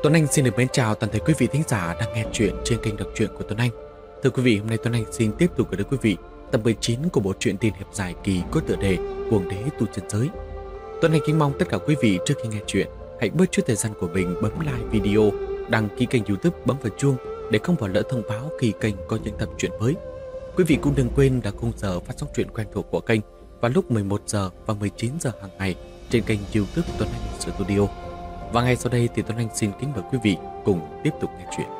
Tuấn Anh xin được mến chào toàn thể quý vị thính giả đang nghe chuyện trên kênh đọc truyện của Tuấn Anh. Thưa quý vị, hôm nay Tuấn Anh xin tiếp tục gửi đến quý vị tập 19 của bộ truyện tiên hiệp dài kỳ có tựa đề Cuồng Đế Tu Chân Giới. Tuấn Anh kính mong tất cả quý vị trước khi nghe chuyện hãy bớt chút thời gian của mình bấm like video, đăng ký kênh YouTube, bấm vào chuông để không bỏ lỡ thông báo khi kênh có những tập truyện mới. Quý vị cũng đừng quên là khung giờ phát sóng truyện quen thuộc của kênh vào lúc 11 giờ và 19 giờ hàng ngày trên kênh YouTube Tuấn Anh Studio. Và ngay sau đây thì Tuấn Anh xin kính mời quý vị cùng tiếp tục nghe chuyện.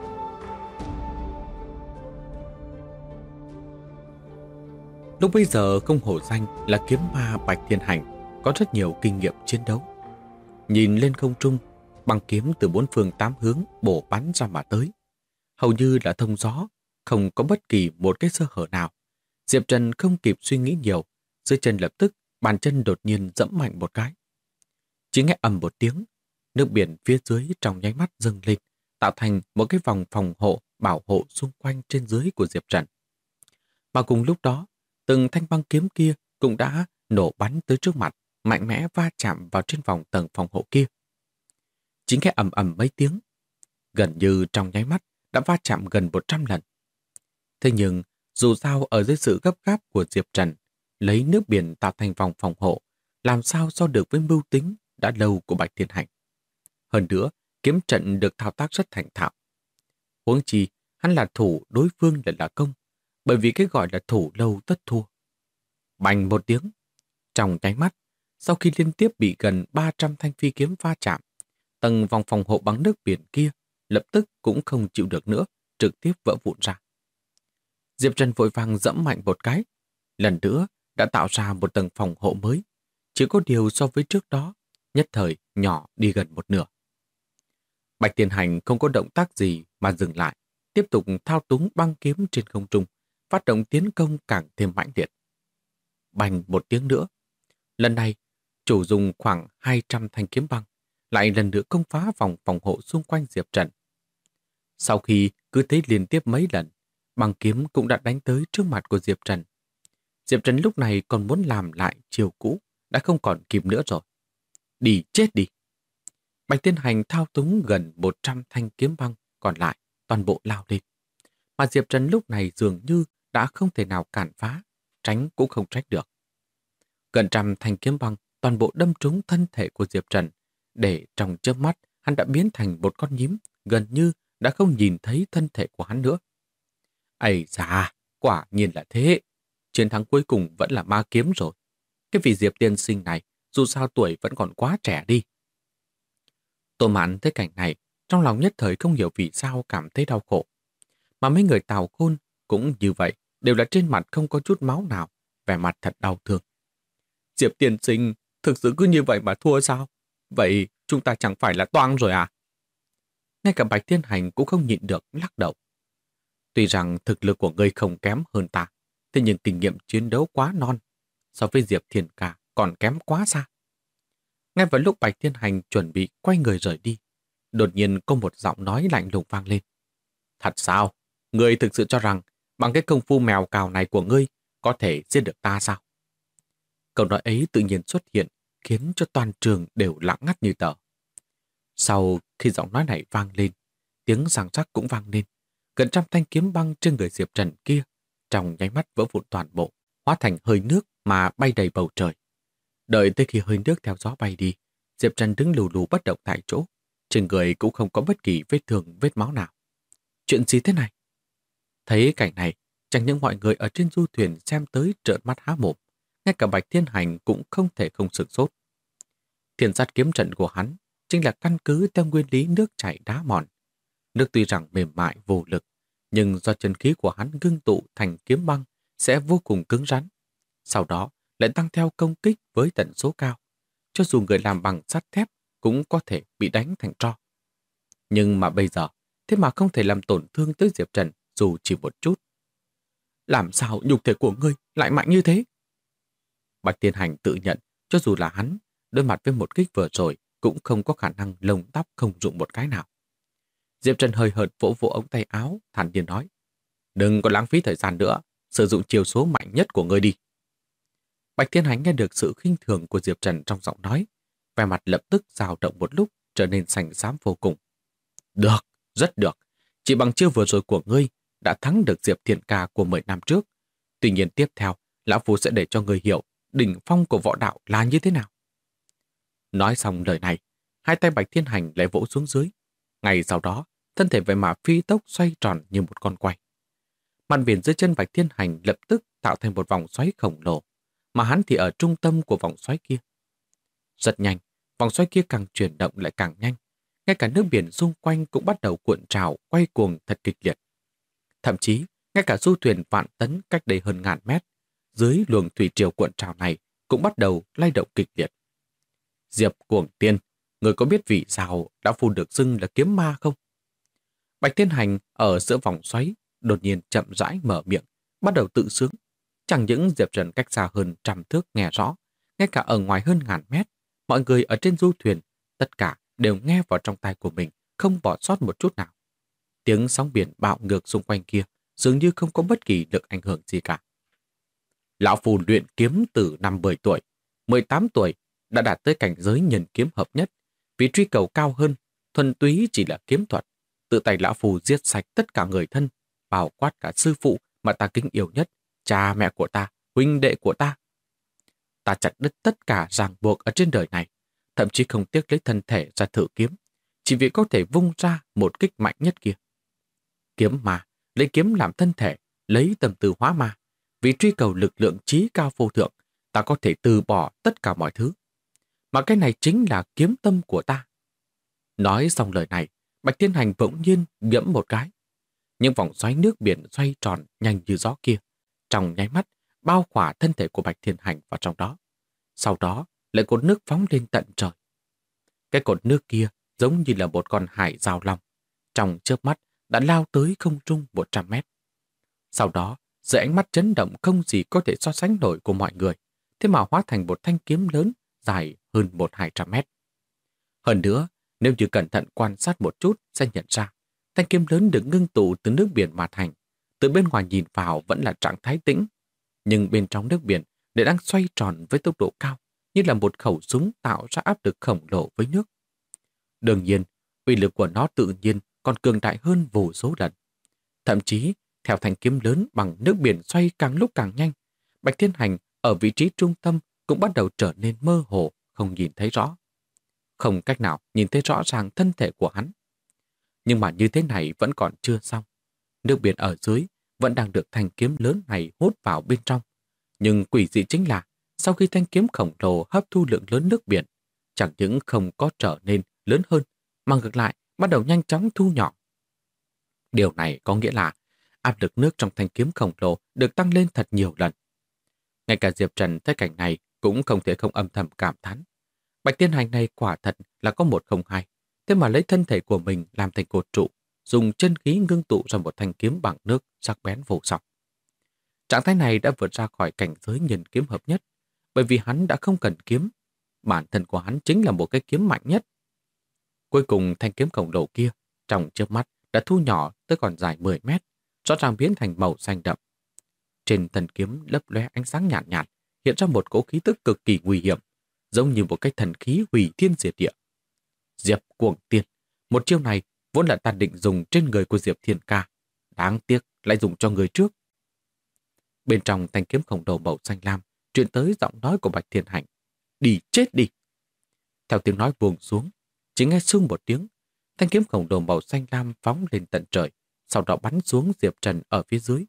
Lúc bây giờ không hổ danh là kiếm ma Bạch Thiên Hành có rất nhiều kinh nghiệm chiến đấu. Nhìn lên không trung, băng kiếm từ bốn phương tám hướng bổ bắn ra mà tới. Hầu như là thông gió, không có bất kỳ một cái sơ hở nào. Diệp Trần không kịp suy nghĩ nhiều, dưới chân lập tức bàn chân đột nhiên dẫm mạnh một cái. Chỉ nghe ầm một tiếng, nước biển phía dưới trong nháy mắt dâng lên, tạo thành một cái vòng phòng hộ bảo hộ xung quanh trên dưới của Diệp Trần. Mà cùng lúc đó, từng thanh băng kiếm kia cũng đã nổ bắn tới trước mặt, mạnh mẽ va chạm vào trên vòng tầng phòng hộ kia. Chỉ nghe ầm ầm mấy tiếng, gần như trong nháy mắt đã va chạm gần 100 lần. Thế nhưng, dù sao ở dưới sự gấp gáp của Diệp Trần, lấy nước biển tạo thành vòng phòng hộ, làm sao so được với mưu tính đã lâu của Bạch Thiên Hành. Hơn nữa, kiếm trận được thao tác rất thành thạo. Huống chi, hắn là thủ, đối phương lại là công, bởi vì cái gọi là thủ lâu tất thua. Bành một tiếng, trong nháy mắt, sau khi liên tiếp bị gần 300 thanh phi kiếm va chạm, tầng vòng phòng hộ bằng nước biển kia lập tức cũng không chịu được nữa, trực tiếp vỡ vụn ra. Diệp Trần vội vàng dẫm mạnh một cái, lần nữa đã tạo ra một tầng phòng hộ mới, chỉ có điều so với trước đó, nhất thời nhỏ đi gần một nửa. Bạch Thiên Hành không có động tác gì mà dừng lại, tiếp tục thao túng băng kiếm trên không trung, phát động tiến công càng thêm mãnh liệt. Bành một tiếng nữa, lần này chủ dùng khoảng 200 thanh kiếm băng, lại lần nữa công phá vòng phòng hộ xung quanh Diệp Trần. Sau khi cứ thế liên tiếp mấy lần, băng kiếm cũng đã đánh tới trước mặt của Diệp Trần. Diệp Trần lúc này còn muốn làm lại chiều cũ, đã không còn kịp nữa rồi. Đi chết đi! Bạch Thiên Hành thao túng gần 100 thanh kiếm băng còn lại, toàn bộ lao lên. Mà Diệp Trần lúc này dường như đã không thể nào cản phá, tránh cũng không tránh được. Gần trăm thanh kiếm băng toàn bộ đâm trúng thân thể của Diệp Trần, để trong chớp mắt hắn đã biến thành một con nhím, gần như đã không nhìn thấy thân thể của hắn nữa. Ây da, quả nhiên là thế. Chiến thắng cuối cùng vẫn là ma kiếm rồi. Cái vị Diệp tiên sinh này, dù sao tuổi vẫn còn quá trẻ đi. Tô Mãn thấy cảnh này, trong lòng nhất thời không hiểu vì sao cảm thấy đau khổ. Mà mấy người Tào Khôn cũng như vậy, đều là trên mặt không có chút máu nào, vẻ mặt thật đau thương. Diệp tiên sinh, thực sự cứ như vậy mà thua sao? Vậy chúng ta chẳng phải là toang rồi à? Ngay cả Bạch Thiên Hành cũng không nhịn được lắc đầu. Tuy rằng thực lực của ngươi không kém hơn ta, thế nhưng kinh nghiệm chiến đấu quá non, so với Diệp Thiên Ca còn kém quá xa. Ngay vào lúc Bạch Thiên Hành chuẩn bị quay người rời đi, đột nhiên có một giọng nói lạnh lùng vang lên. Thật sao? Ngươi thực sự cho rằng bằng cái công phu mèo cào này của ngươi có thể giết được ta sao? Câu nói ấy tự nhiên xuất hiện, khiến cho toàn trường đều lặng ngắt như tờ. Sau khi giọng nói này vang lên, tiếng giằng rắc cũng vang lên. Gần trăm thanh kiếm băng trên người Diệp Trần kia trong nháy mắt vỡ vụn toàn bộ, hóa thành hơi nước mà bay đầy bầu trời. Đợi tới khi hơi nước theo gió bay đi, Diệp Trần đứng lù lù bất động tại chỗ, trên người cũng không có bất kỳ vết thương, vết máu nào. Chuyện gì thế này? Thấy cảnh này, chẳng những mọi người ở trên du thuyền xem tới trợn mắt há mồm, ngay cả Bạch Thiên Hành cũng không thể không sửng sốt. Thiên sát kiếm trận của hắn chính là căn cứ theo nguyên lý nước chảy đá mòn. Nước tuy rằng mềm mại vô lực, nhưng do chân khí của hắn ngưng tụ thành kiếm băng sẽ vô cùng cứng rắn. Sau đó lại tăng theo công kích với tần số cao. Cho dù người làm bằng sắt thép cũng có thể bị đánh thành tro. Nhưng mà bây giờ, thế mà không thể làm tổn thương tới Diệp Trần dù chỉ một chút. Làm sao nhục thể của ngươi lại mạnh như thế? Bạch Thiên Hành tự nhận, cho dù là hắn, đối mặt với một kích vừa rồi cũng không có khả năng lông tóc không dụng một cái nào. Diệp Trần hơi hợt vỗ vỗ ống tay áo, thản nhiên nói. Đừng có lãng phí thời gian nữa, sử dụng chiêu số mạnh nhất của ngươi đi. Bạch Thiên Hành nghe được sự khinh thường của Diệp Trần trong giọng nói, vẻ mặt lập tức dao động một lúc, trở nên sành xám vô cùng. Được, rất được. Chỉ bằng chiêu vừa rồi của ngươi đã thắng được Diệp Thiên Ca của 10 năm trước. Tuy nhiên tiếp theo, Lão Phu sẽ để cho ngươi hiểu đỉnh phong của võ đạo là như thế nào. Nói xong lời này, hai tay Bạch Thiên Hành lại vỗ xuống dưới. Ngay sau đó, thân thể vậy mà phi tốc xoay tròn như một con quay. Mặt biển dưới chân Bạch Thiên Hành lập tức tạo thành một vòng xoáy khổng lồ, mà hắn thì ở trung tâm của vòng xoáy kia. Rất nhanh, vòng xoáy kia càng chuyển động lại càng nhanh. Ngay cả nước biển xung quanh cũng bắt đầu cuộn trào, quay cuồng thật kịch liệt. Thậm chí, ngay cả du thuyền vạn tấn cách đây hơn ngàn mét, dưới luồng thủy triều cuộn trào này cũng bắt đầu lay động kịch liệt. Diệp Cuồng Tiên, người có biết vì sao đã Phu được xưng là kiếm ma không? Bạch Thiên Hành ở giữa vòng xoáy, đột nhiên chậm rãi mở miệng, bắt đầu tự sướng. Chẳng những Diệp Trần cách xa hơn 100 thước nghe rõ, ngay cả ở ngoài hơn ngàn mét, mọi người ở trên du thuyền, tất cả đều nghe vào trong tai của mình, không bỏ sót một chút nào. Tiếng sóng biển bạo ngược xung quanh kia dường như không có bất kỳ lực ảnh hưởng gì cả. Lão Phu luyện kiếm từ năm 10 tuổi, 18 tuổi đã đạt tới cảnh giới nhân kiếm hợp nhất, vì truy cầu cao hơn, thuần túy chỉ là kiếm thuật. Tự tay Lão Phu giết sạch tất cả người thân, bao quát cả sư phụ mà ta kính yêu nhất, cha mẹ của ta, huynh đệ của ta. Ta chặt đứt tất cả ràng buộc ở trên đời này, thậm chí không tiếc lấy thân thể ra thử kiếm, chỉ vì có thể vung ra một kích mạnh nhất kia. Kiếm ma, lấy kiếm làm thân thể, lấy tâm tư hóa ma. Vì truy cầu lực lượng trí cao vô thượng, ta có thể từ bỏ tất cả mọi thứ. Mà cái này chính là kiếm tâm của ta. Nói xong lời này, Bạch Thiên Hành bỗng nhiên nghiễm một cái. Những vòng xoáy nước biển xoay tròn nhanh như gió kia, trong nháy mắt bao khỏa thân thể của Bạch Thiên Hành vào trong đó. Sau đó lại cột nước phóng lên tận trời. Cái cột nước kia giống như là một con hải giao long, trong chớp mắt đã lao tới không trung 100 mét. Sau đó, dưới ánh mắt chấn động không gì có thể so sánh nổi của mọi người, thế mà hóa thành một thanh kiếm lớn dài hơn 100-200 mét. Hơn nữa, nếu như cẩn thận quan sát một chút sẽ nhận ra, thanh kiếm lớn được ngưng tụ từ nước biển mà thành. Từ bên ngoài nhìn vào vẫn là trạng thái tĩnh, nhưng bên trong nước biển lại đang xoay tròn với tốc độ cao, như là một khẩu súng tạo ra áp lực khổng lồ với nước. Đương nhiên, uy lực của nó tự nhiên còn cường đại hơn vô số lần. Thậm chí, theo thanh kiếm lớn bằng nước biển xoay càng lúc càng nhanh, Bạch Thiên Hành ở vị trí trung tâm cũng bắt đầu trở nên mơ hồ, không nhìn thấy rõ. Không cách nào nhìn thấy rõ ràng thân thể của hắn. Nhưng mà như thế này vẫn còn chưa xong. Nước biển ở dưới vẫn đang được thanh kiếm lớn này hút vào bên trong. Nhưng quỷ dị chính là, sau khi thanh kiếm khổng lồ hấp thu lượng lớn nước biển, chẳng những không có trở nên lớn hơn, mà ngược lại bắt đầu nhanh chóng thu nhỏ. Điều này có nghĩa là áp lực nước trong thanh kiếm khổng lồ được tăng lên thật nhiều lần. Ngay cả Diệp Trần thấy cảnh này cũng không thể không âm thầm cảm thán. Bạch Thiên Hành này quả thật là có một không hai, thế mà lấy thân thể của mình làm thành cột trụ, dùng chân khí ngưng tụ ra một thanh kiếm bằng nước sắc bén vô song. Trạng thái này đã vượt ra khỏi cảnh giới nhân kiếm hợp nhất, bởi vì hắn đã không cần kiếm. Bản thân của hắn chính là một cái kiếm mạnh nhất. Cuối cùng thanh kiếm khổng lồ kia, trong chớp mắt đã thu nhỏ tới còn dài 10 mét, rõ ràng biến thành màu xanh đậm. Trên thân kiếm lấp lóe ánh sáng nhạt nhạt, hiện ra một cỗ khí tức cực kỳ nguy hiểm, giống như một cái thần khí hủy thiên diệt địa. Diệp Cuồng Tiên, một chiêu này vốn là ta định dùng trên người của Diệp Thiên Ca, đáng tiếc lại dùng cho người trước. Bên trong thanh kiếm khổng lồ màu xanh lam truyền tới giọng nói của Bạch Thiên Hành. Đi chết đi! Theo tiếng nói buông xuống, chỉ nghe sưng một tiếng, thanh kiếm khổng lồ màu xanh lam phóng lên tận trời, sau đó bắn xuống Diệp Trần ở phía dưới.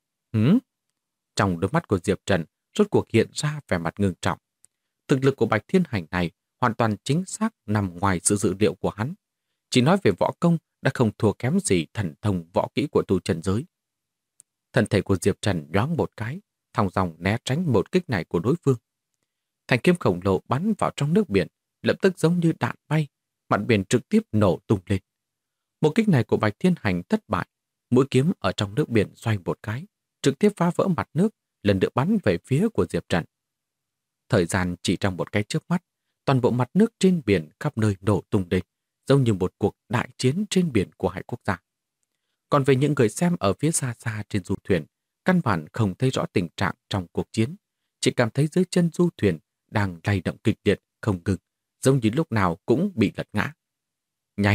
Trong đôi mắt của Diệp Trần rốt cuộc hiện ra vẻ mặt ngưng trọng. Thực lực của Bạch Thiên Hành này hoàn toàn chính xác nằm ngoài sự dự liệu của hắn. Chỉ nói về võ công đã không thua kém gì thần thông võ kỹ của tu chân giới. Thân thể của Diệp Trần nhoáng một cái, thong dong né tránh một kích này của đối phương. Thanh kiếm khổng lồ bắn vào trong nước biển, lập tức giống như đạn bay, mặt biển trực tiếp nổ tung lên. Một kích này của Bạch Thiên Hành thất bại, mũi kiếm ở trong nước biển xoay một cái, trực tiếp phá vỡ mặt nước, lần nữa bắn về phía của Diệp Trần. Thời gian chỉ trong một cái chớp mắt, toàn bộ mặt nước trên biển khắp nơi nổ tung lên, giống như một cuộc đại chiến trên biển của hai quốc gia. Còn về những người xem ở phía xa xa trên du thuyền, căn bản không thấy rõ tình trạng trong cuộc chiến, chỉ cảm thấy dưới chân du thuyền đang lay động kịch liệt không ngừng, giống như lúc nào cũng bị lật ngã. Nhanh,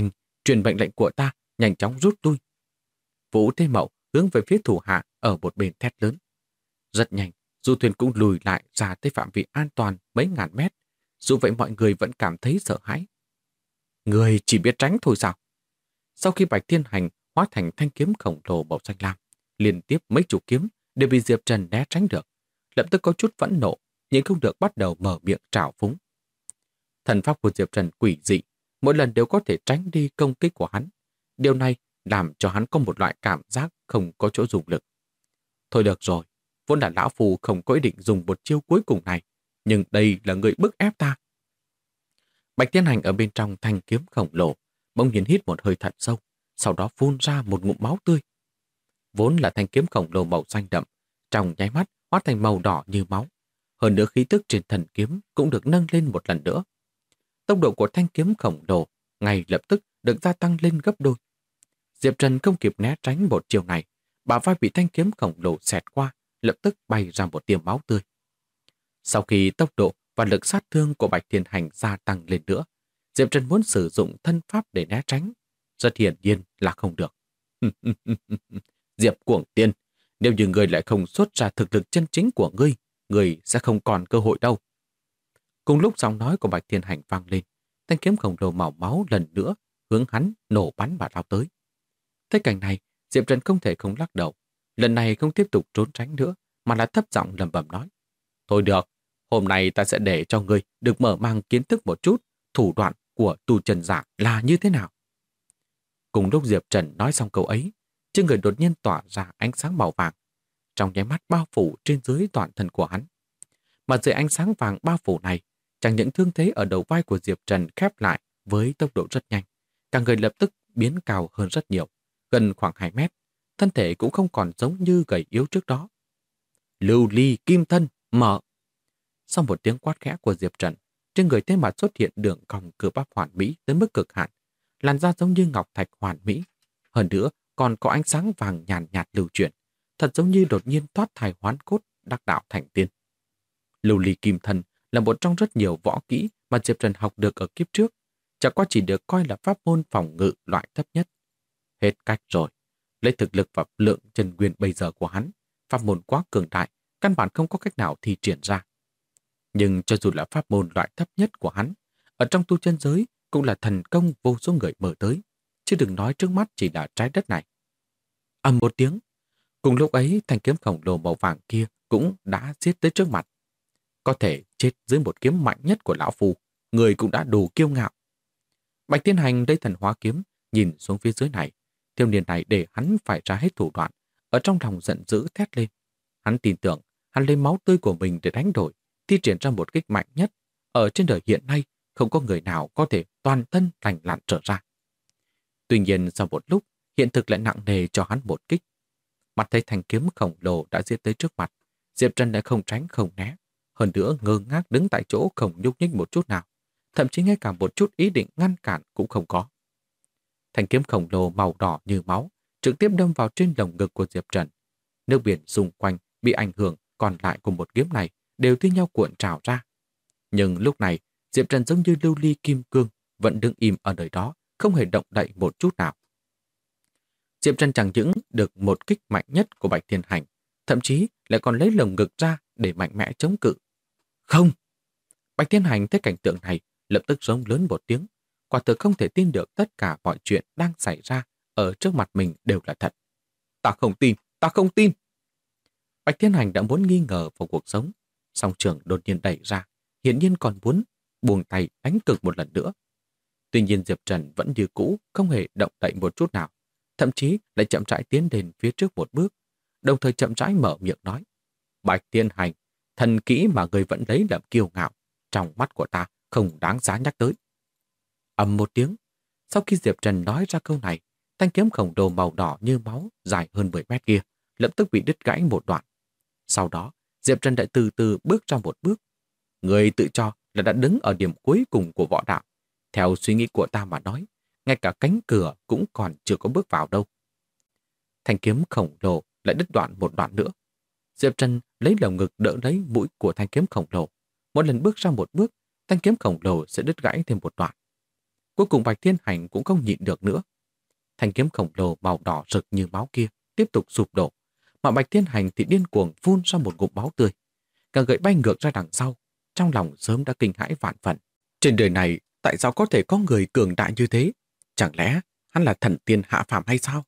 truyền mệnh lệnh của ta, nhanh chóng rút lui. Vũ Thế Mậu hướng về phía thủ hạ ở một bên thét lớn. Rất nhanh, du thuyền cũng lùi lại ra tới phạm vi an toàn mấy ngàn mét. Dù vậy mọi người vẫn cảm thấy sợ hãi. Người chỉ biết tránh thôi sao? Sau khi Bạch Thiên Hành hóa thành thanh kiếm khổng lồ màu xanh lam, liên tiếp mấy chục kiếm đều bị Diệp Trần né tránh được. Lập tức có chút phẫn nộ, nhưng không được bắt đầu mở miệng trào phúng. Thần pháp của Diệp Trần quỷ dị, mỗi lần đều có thể tránh đi công kích của hắn. Điều này làm cho hắn có một loại cảm giác không có chỗ dùng lực. Thôi được rồi, vốn là lão phù không có ý định dùng một chiêu cuối cùng này, nhưng đây là người bức ép ta. Bạch Thiên Hành ở bên trong thanh kiếm khổng lồ, bỗng nhiên hít một hơi thật sâu, sau đó phun ra một ngụm máu tươi. Vốn là thanh kiếm khổng lồ màu xanh đậm, trong nháy mắt hóa thành màu đỏ như máu. Hơn nữa khí tức trên thần kiếm cũng được nâng lên một lần nữa. Tốc độ của thanh kiếm khổng lồ ngay lập tức được gia tăng lên gấp đôi. Diệp Trần không kịp né tránh một chiều này, bả vai bị thanh kiếm khổng lồ xẹt qua, lập tức bay ra một tia máu tươi. Sau khi tốc độ và lực sát thương của Bạch Thiên Hành gia tăng lên nữa, Diệp Trần muốn sử dụng thân pháp để né tránh. Rất hiển nhiên là không được. Diệp Cuồng Tiên, nếu như người lại không xuất ra thực lực chân chính của ngươi, người sẽ không còn cơ hội đâu. Cùng lúc giọng nói của Bạch Thiên Hành vang lên, thanh kiếm khổng lồ màu máu lần nữa hướng hắn nổ bắn và lao tới. Thấy cảnh này, Diệp Trần không thể không lắc đầu. Lần này không tiếp tục trốn tránh nữa, mà là thấp giọng lẩm bẩm nói. Thôi được, hôm nay ta sẽ để cho ngươi được mở mang kiến thức một chút thủ đoạn của tu chân giả là như thế nào. Cùng lúc Diệp Trần nói xong câu ấy, trên người đột nhiên tỏa ra ánh sáng màu vàng, trong nháy mắt bao phủ trên dưới toàn thân của hắn. Mà dưới ánh sáng vàng bao phủ này, chẳng những thương thế ở đầu vai của Diệp Trần khép lại với tốc độ rất nhanh, cả người lập tức biến cao hơn rất nhiều, gần khoảng 2 mét, thân thể cũng không còn giống như gầy yếu trước đó. Lưu ly kim thân, mở! Sau một tiếng quát khẽ của Diệp Trần, trên người thế mặt xuất hiện đường cong cơ bắp hoàn mỹ tới mức cực hạn, làn da giống như ngọc thạch hoàn mỹ. Hơn nữa, còn có ánh sáng vàng nhàn nhạt lưu chuyển, thật giống như đột nhiên thoát thai hoán cốt, đắc đạo thành tiên. Lưu ly kim thân là một trong rất nhiều võ kỹ mà Diệp Trần học được ở kiếp trước, chẳng qua chỉ được coi là pháp môn phòng ngự loại thấp nhất. Hết cách rồi, lấy thực lực và lượng chân nguyên bây giờ của hắn, pháp môn quá cường đại, căn bản không có cách nào thi triển ra. Nhưng cho dù là pháp môn loại thấp nhất của hắn, ở trong tu chân giới cũng là thần công vô số người mở tới, chứ đừng nói trước mắt chỉ là trái đất này. Ầm một tiếng, cùng lúc ấy thanh kiếm khổng lồ màu vàng kia cũng đã giết tới trước mặt. Có thể chết dưới một kiếm mạnh nhất của lão phu, người cũng đã đủ kiêu ngạo. Bạch Thiên Hành lấy thần hóa kiếm, nhìn xuống phía dưới này, thiếu niên này để hắn phải ra hết thủ đoạn, ở trong lòng giận dữ thét lên. Hắn tin tưởng, hắn lấy máu tươi của mình để đánh đổi, thi triển ra một kích mạnh nhất. Ở trên đời hiện nay, không có người nào có thể toàn thân lành lặn trở ra. Tuy nhiên sau một lúc, hiện thực lại nặng nề cho hắn một kích. Mặt thấy thanh kiếm khổng lồ đã giết tới trước mặt, Diệp Trần đã không tránh không né, hơn nữa ngơ ngác đứng tại chỗ không nhúc nhích một chút nào, thậm chí ngay cả một chút ý định ngăn cản cũng không có. Thanh kiếm khổng lồ màu đỏ như máu trực tiếp đâm vào trên lồng ngực của Diệp Trần. Nước biển xung quanh bị ảnh hưởng còn lại của một kiếm này đều thi nhau cuộn trào ra. Nhưng lúc này, Diệp Trần giống như lưu ly kim cương, vẫn đứng im ở nơi đó, không hề động đậy một chút nào. Diệp Trần chẳng những được một kích mạnh nhất của Bạch Thiên Hành, thậm chí lại còn lấy lồng ngực ra để mạnh mẽ chống cự. Không! Bạch Thiên Hành thấy cảnh tượng này, lập tức rống lớn một tiếng, quả thực không thể tin được tất cả mọi chuyện đang xảy ra ở trước mặt mình đều là thật. Ta không tin! Ta không tin! Bạch Thiên Hành đã muốn nghi ngờ vào cuộc sống, song trường đột nhiên đẩy ra, hiển nhiên còn muốn buông tay đánh cực một lần nữa. Tuy nhiên Diệp Trần vẫn như cũ, không hề động đậy một chút nào, thậm chí lại chậm rãi tiến đến phía trước một bước, đồng thời chậm rãi mở miệng nói. Bạch Thiên Hành, thần kỹ mà người vẫn lấy làm kiêu ngạo, trong mắt của ta không đáng giá nhắc tới. Ầm một tiếng, sau khi Diệp Trần nói ra câu này, thanh kiếm khổng lồ màu đỏ như máu dài hơn 10 mét kia lập tức bị đứt gãy một đoạn. Sau đó, Diệp Trần lại từ từ bước ra một bước. Người tự cho là đã đứng ở điểm cuối cùng của võ đạo. Theo suy nghĩ của ta mà nói, ngay cả cánh cửa cũng còn chưa có bước vào đâu. Thanh kiếm khổng lồ lại đứt đoạn một đoạn nữa. Diệp Trần lấy lồng ngực đỡ lấy mũi của thanh kiếm khổng lồ. Một lần bước ra một bước, thanh kiếm khổng lồ sẽ đứt gãy thêm một đoạn. Cuối cùng Bạch Thiên Hành cũng không nhịn được nữa. Thanh kiếm khổng lồ màu đỏ rực như máu kia tiếp tục sụp đổ, mà Bạch Thiên Hành thì điên cuồng phun ra một ngụm máu tươi. Cả gậy bay ngược ra đằng sau, trong lòng sớm đã kinh hãi vạn phần. Trên đời này, tại sao có thể có người cường đại như thế? Chẳng lẽ hắn là thần tiên hạ phàm hay sao?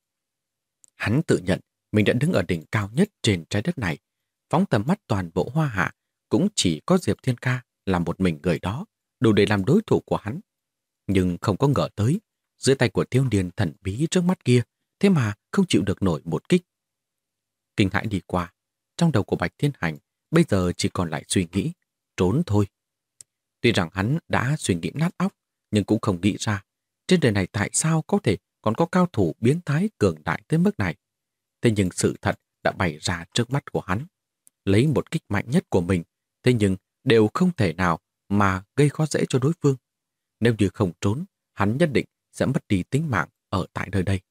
Hắn tự nhận mình đã đứng ở đỉnh cao nhất trên trái đất này. Phóng tầm mắt toàn bộ Hoa Hạ, cũng chỉ có Diệp Thiên Ca là một mình người đó, đủ để làm đối thủ của hắn. Nhưng không có ngờ tới, dưới tay của thiếu niên thần bí trước mắt kia, thế mà không chịu được nổi một kích. Kinh hãi đi qua, trong đầu của Bạch Thiên Hành bây giờ chỉ còn lại suy nghĩ, trốn thôi. Tuy rằng hắn đã suy nghĩ nát óc, nhưng cũng không nghĩ ra, trên đời này tại sao có thể còn có cao thủ biến thái cường đại tới mức này. Thế nhưng sự thật đã bày ra trước mắt của hắn. Lấy một kích mạnh nhất của mình, thế nhưng đều không thể nào mà gây khó dễ cho đối phương. Nếu như không trốn, hắn nhất định sẽ mất đi tính mạng ở tại nơi đây.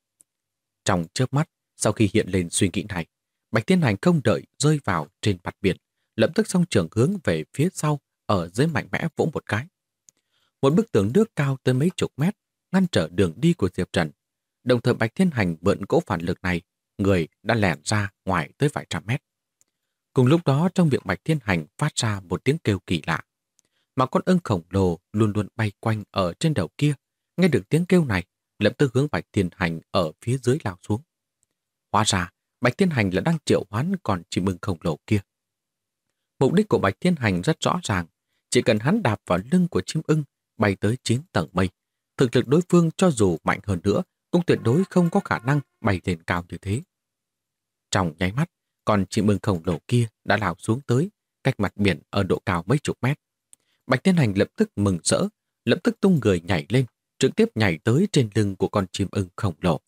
Trong chớp mắt, sau khi hiện lên suy nghĩ này, Bạch Thiên Hành không đợi rơi vào trên mặt biển, lập tức song trường hướng về phía sau, ở dưới mạnh mẽ vỗ một cái. Một bức tường nước cao tới mấy chục mét ngăn trở đường đi của Diệp Trần. Đồng thời Bạch Thiên Hành mượn cỗ phản lực này, người đã lẻn ra ngoài tới vài trăm mét. Cùng lúc đó trong miệng Bạch Thiên Hành phát ra một tiếng kêu kỳ lạ. Mà con ưng khổng lồ luôn luôn bay quanh ở trên đầu kia, nghe được tiếng kêu này, lập tức hướng Bạch Thiên Hành ở phía dưới lao xuống. Hóa ra, Bạch Thiên Hành là đang triệu hoán con chim ưng khổng lồ kia. Mục đích của Bạch Thiên Hành rất rõ ràng, chỉ cần hắn đạp vào lưng của chim ưng, bay tới 9 tầng mây. Thực lực đối phương cho dù mạnh hơn nữa, cũng tuyệt đối không có khả năng bay lên cao như thế. Trong nháy mắt, con chim ưng khổng lồ kia đã lao xuống tới, cách mặt biển ở độ cao mấy chục mét. Bạch Thiên Hành lập tức mừng rỡ, lập tức tung người nhảy lên, trực tiếp nhảy tới trên lưng của con chim ưng khổng lồ.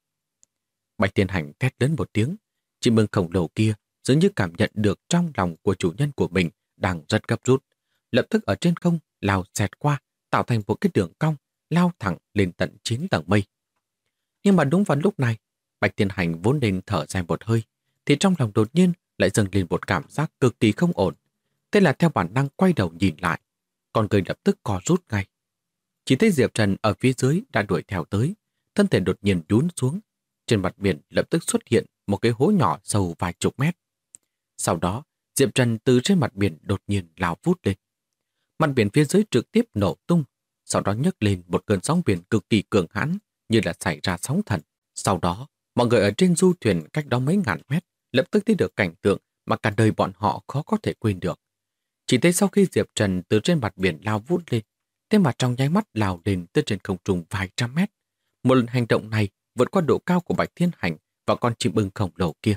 Bạch Thiên Hành thét lớn một tiếng, chim ưng khổng lồ kia dường như cảm nhận được trong lòng của chủ nhân của mình đang rất gấp rút, lập tức ở trên không lao xẹt qua, tạo thành một cái đường cong, lao thẳng lên tận 9 tầng mây. Nhưng mà đúng vào lúc này, Bạch Thiên Hành vốn nên thở dài một hơi, thì trong lòng đột nhiên lại dâng lên một cảm giác cực kỳ không ổn. Thế là theo bản năng quay đầu nhìn lại, con người lập tức co rút ngay. Chỉ thấy Diệp Trần ở phía dưới đã đuổi theo tới, thân thể đột nhiên đún xuống. Trên mặt biển lập tức xuất hiện một cái hố nhỏ sâu vài chục mét. Sau đó, Diệp Trần từ trên mặt biển đột nhiên lao vút lên. Mặt biển phía dưới trực tiếp nổ tung, sau đó nhấc lên một cơn sóng biển cực kỳ cường hãn, như là xảy ra sóng thần. Sau đó, mọi người ở trên du thuyền cách đó mấy ngàn mét lập tức thấy được cảnh tượng mà cả đời bọn họ khó có thể quên được. Chỉ thấy sau khi Diệp Trần từ trên mặt biển lao vút lên, thế mà trong nháy mắt lao lên tới trên không trung vài trăm mét. Một lần hành động này vượt qua độ cao của Bạch Thiên Hành và con chim ưng khổng lồ kia.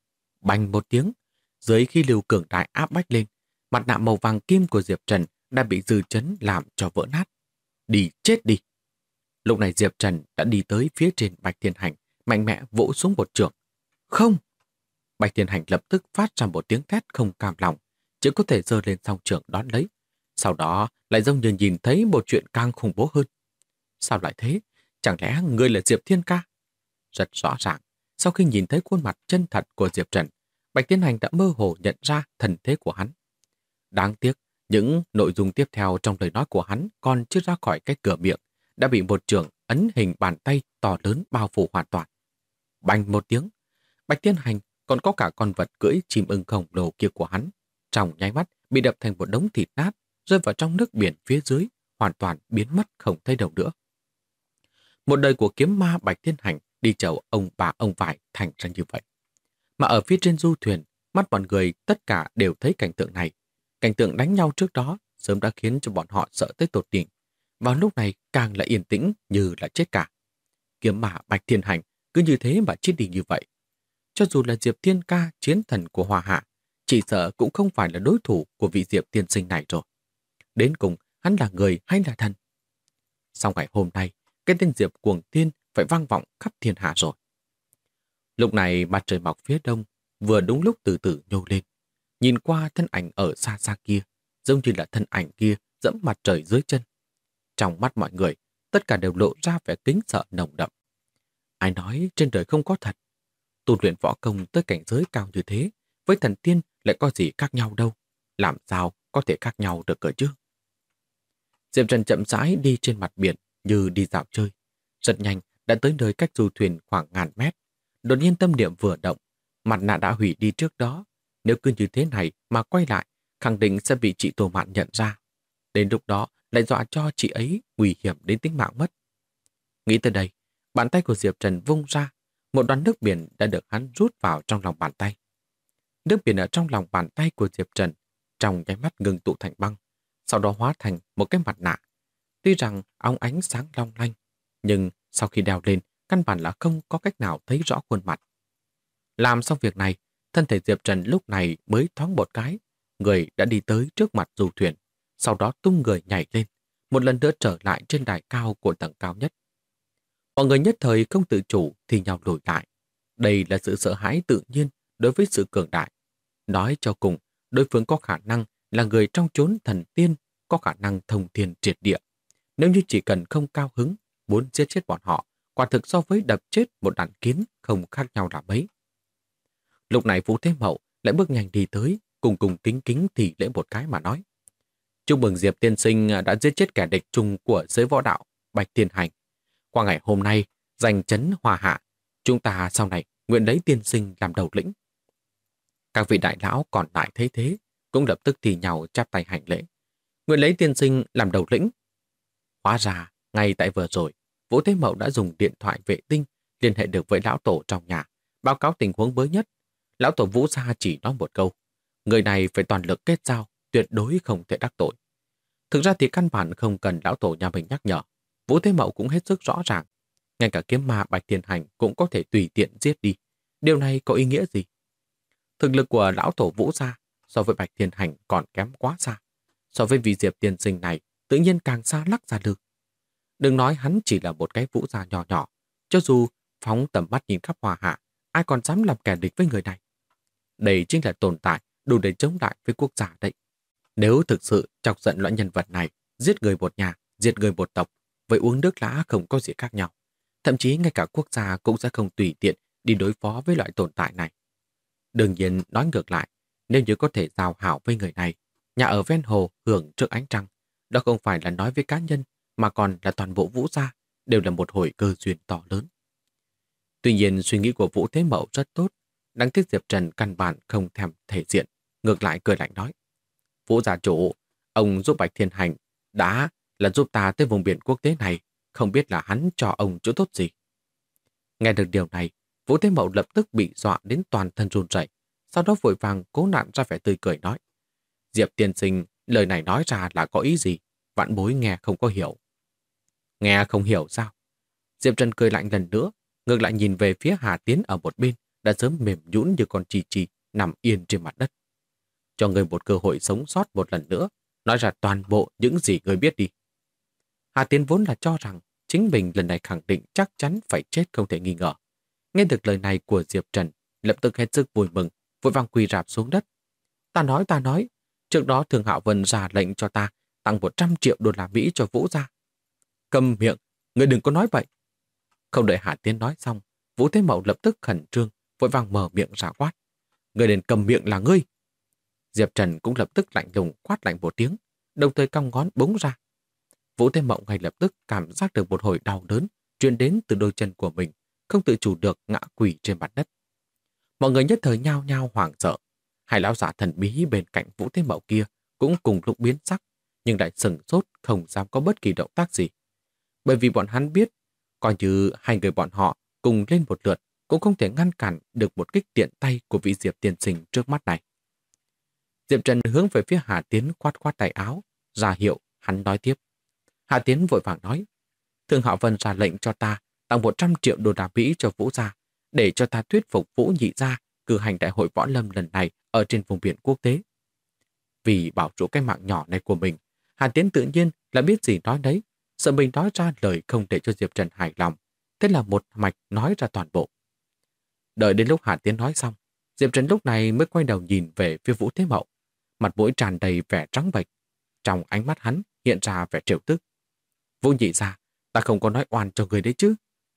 Bành một tiếng, dưới khí lưu cường đại áp bách lên, mặt nạ màu vàng kim của Diệp Trần đã bị dư chấn làm cho vỡ nát. Đi chết đi! Lúc này Diệp Trần đã đi tới phía trên Bạch Thiên Hành, mạnh mẽ vỗ xuống một chưởng. Không! Bạch Thiên Hành lập tức phát ra một tiếng thét không cam lòng, chỉ có thể giơ lên song chưởng đón lấy. Sau đó lại giống như nhìn thấy một chuyện càng khủng bố hơn. Sao lại thế? Chẳng lẽ ngươi là Diệp Thiên Ca? Rất rõ ràng, sau khi nhìn thấy khuôn mặt chân thật của Diệp Trần, Bạch Thiên Hành đã mơ hồ nhận ra thần thế của hắn. Đáng tiếc, những nội dung tiếp theo trong lời nói của hắn còn chưa ra khỏi cái cửa miệng, đã bị một chưởng ấn hình bàn tay to lớn bao phủ hoàn toàn. Bành một tiếng, Bạch Thiên Hành còn có cả con vật cưỡi chim ưng khổng lồ kia của hắn, trong nháy mắt bị đập thành một đống thịt nát, rơi vào trong nước biển phía dưới, hoàn toàn biến mất không thấy đâu nữa. Một đời của kiếm ma Bạch Thiên Hành đi chầu ông bà ông vải thành ra như vậy. Mà ở phía trên du thuyền, mắt mọi người tất cả đều thấy cảnh tượng này. Cảnh tượng đánh nhau trước đó sớm đã khiến cho bọn họ sợ tới tột đỉnh. Vào lúc này càng là yên tĩnh như là chết cả. Kiếm ma Bạch Thiên Hành cứ như thế mà chết đi như vậy. Cho dù là Diệp Thiên Ca, chiến thần của Hoa Hạ, chỉ sợ cũng không phải là đối thủ của vị Diệp tiên sinh này rồi. Đến cùng, hắn là người hay là thần? Sau ngày hôm nay, cái tên Diệp Cuồng Thiên phải vang vọng khắp thiên hạ rồi. Lúc này mặt trời mọc phía đông, vừa đúng lúc từ từ nhô lên. Nhìn qua thân ảnh ở xa xa kia, giống như là thân ảnh kia dẫm mặt trời dưới chân. Trong mắt mọi người, tất cả đều lộ ra vẻ kính sợ nồng đậm. Ai nói trên đời không có thật? Tu luyện võ công tới cảnh giới cao như thế, với thần tiên lại có gì khác nhau đâu. Làm sao có thể khác nhau được cơ chứ? Diệp Trần chậm rãi đi trên mặt biển, như đi dạo chơi. Rất nhanh đã tới nơi cách du thuyền khoảng ngàn mét. Đột nhiên tâm niệm vừa động, mặt nạ đã hủy đi trước đó. Nếu cứ như thế này mà quay lại, khẳng định sẽ bị chị Tô Mạn nhận ra. Đến lúc đó lại dọa cho chị ấy nguy hiểm đến tính mạng mất. Nghĩ tới đây, bàn tay của Diệp Trần vung ra, một đoạn nước biển đã được hắn rút vào trong lòng bàn tay. Nước biển ở trong lòng bàn tay của Diệp Trần trong nháy mắt ngừng tụ thành băng, sau đó hóa thành một cái mặt nạ. Tuy rằng óng ánh sáng long lanh, nhưng sau khi đeo lên, căn bản là không có cách nào thấy rõ khuôn mặt. Làm xong việc này, thân thể Diệp Trần lúc này mới thoáng một cái, người đã đi tới trước mặt du thuyền, sau đó tung người nhảy lên, một lần nữa trở lại trên đài cao của tầng cao nhất. Mọi người nhất thời không tự chủ thì nhau lùi lại. Đây là sự sợ hãi tự nhiên đối với sự cường đại. Nói cho cùng, đối phương có khả năng là người trong chốn thần tiên, có khả năng thông thiên triệt địa. Nếu như chỉ cần không cao hứng, muốn giết chết bọn họ, quả thực so với đập chết một đàn kiến không khác nhau là mấy. Lúc này Vũ Thế Mậu lại bước nhanh đi tới, cùng cùng kính kính thì lễ một cái mà nói. Chúc mừng Diệp tiên sinh đã giết chết kẻ địch chung của giới võ đạo, Bạch Thiên Hành. Qua ngày hôm nay, giành trấn Hòa Hạ, chúng ta sau này nguyện lấy tiên sinh làm đầu lĩnh. Các vị đại lão còn lại thấy thế, cũng lập tức thì nhau chắp tay hành lễ. Nguyện lấy tiên sinh làm đầu lĩnh. Hóa ra, ngay tại vừa rồi, Vũ Thế Mậu đã dùng điện thoại vệ tinh liên hệ được với lão tổ trong nhà, báo cáo tình huống mới nhất. Lão tổ Vũ gia chỉ nói một câu, người này phải toàn lực kết giao, tuyệt đối không thể đắc tội. Thực ra thì căn bản không cần lão tổ nhà mình nhắc nhở, Vũ Thế Mậu cũng hết sức rõ ràng. Ngay cả kiếm ma Bạch Thiên Hành cũng có thể tùy tiện giết đi. Điều này có ý nghĩa gì? Thực lực của lão tổ Vũ gia so với Bạch Thiên Hành còn kém quá xa. So với vị Diệp tiên sinh này, tự nhiên càng xa lắc ra được. Đừng nói hắn chỉ là một cái Vũ gia nhỏ nhỏ, cho dù phóng tầm mắt nhìn khắp Hòa Hạ, ai còn dám làm kẻ địch với người này. Đây chính là tồn tại đủ để chống lại với quốc gia đấy. Nếu thực sự chọc giận loại nhân vật này, giết người một nhà, giết người một tộc, vậy uống nước lã không có gì khác nhau. Thậm chí ngay cả quốc gia cũng sẽ không tùy tiện đi đối phó với loại tồn tại này. Đương nhiên nói ngược lại, nếu như có thể giao hảo với người này, nhà ở ven hồ hưởng trước ánh trăng, đó không phải là nói với cá nhân mà còn là toàn bộ Vũ gia, đều là một hồi cơ duyên to lớn. Tuy nhiên suy nghĩ của Vũ Thế Mậu rất tốt, đáng tiếc Diệp Trần căn bản không thèm thể diện, ngược lại cười lạnh nói. Vũ gia chủ, ông giúp Bạch Thiên Hành đã là giúp ta tới vùng biển quốc tế này, không biết là hắn cho ông chỗ tốt gì. Nghe được điều này, Vũ Thế Mậu lập tức bị dọa đến toàn thân run rẩy, sau đó vội vàng cố nặn ra vẻ tươi cười nói. Diệp tiên sinh, lời này nói ra là có ý gì? Vạn bối nghe không có hiểu. Nghe không hiểu sao? Diệp Trần cười lạnh lần nữa, ngược lại nhìn về phía Hà Tiến ở một bên, đã sớm mềm nhũn như con chì chì nằm yên trên mặt đất. Cho người một cơ hội sống sót một lần nữa, nói ra toàn bộ những gì người biết đi. Hà Tiến vốn là cho rằng chính mình lần này khẳng định chắc chắn phải chết không thể nghi ngờ. Nghe được lời này của Diệp Trần, lập tức hết sức vui mừng, vội vàng quỳ rạp xuống đất. Ta nói, trước đó Thường Hạo Vân ra lệnh cho ta tặng 100 triệu đô la Mỹ cho Vũ gia. Cầm miệng, người đừng có nói vậy. Không đợi Hà Tiến nói xong, Vũ Thế Mậu lập tức khẩn trương, vội vàng mở miệng ra quát. Người đến cầm miệng là ngươi. Diệp Trần cũng lập tức lạnh lùng quát lạnh một tiếng, đồng thời cong ngón búng ra. Vũ Thế Mậu ngay lập tức cảm giác được một hồi đau đớn truyền đến từ đôi chân của mình, không tự chủ được ngã quỳ trên mặt đất. Mọi người nhất thời nhao nhao hoảng sợ. Hai lão giả thần bí bên cạnh Vũ Thế Mậu kia cũng cùng lúc biến sắc, nhưng lại sừng sốt không dám có bất kỳ động tác gì. Bởi vì bọn hắn biết, coi như hai người bọn họ cùng lên một lượt cũng không thể ngăn cản được một kích tiện tay của vị Diệp tiên sinh trước mắt này. Diệp Trần hướng về phía Hà Tiến khoát khoát tay áo, ra hiệu, hắn nói tiếp. Hà Tiến vội vàng nói, Thường Hạo Vân ra lệnh cho ta tặng 100 triệu đô la Mỹ cho Vũ gia, để cho ta thuyết phục Vũ nhị gia cử hành đại hội võ lâm lần này ở trên vùng biển quốc tế. Vì bảo trụ cái mạng nhỏ này của mình, Hà Tiến tự nhiên là biết gì nói đấy, sợ mình nói ra lời không để cho Diệp Trần hài lòng, thế là một mạch nói ra toàn bộ. Đợi đến lúc Hà Tiến nói xong, Diệp Trần lúc này mới quay đầu nhìn về phía Vũ Thế Mậu, mặt mũi tràn đầy vẻ trắng bệch, trong ánh mắt hắn hiện ra vẻ trêu tức. Vũ nhị gia, ta không có nói oan cho người đấy chứ.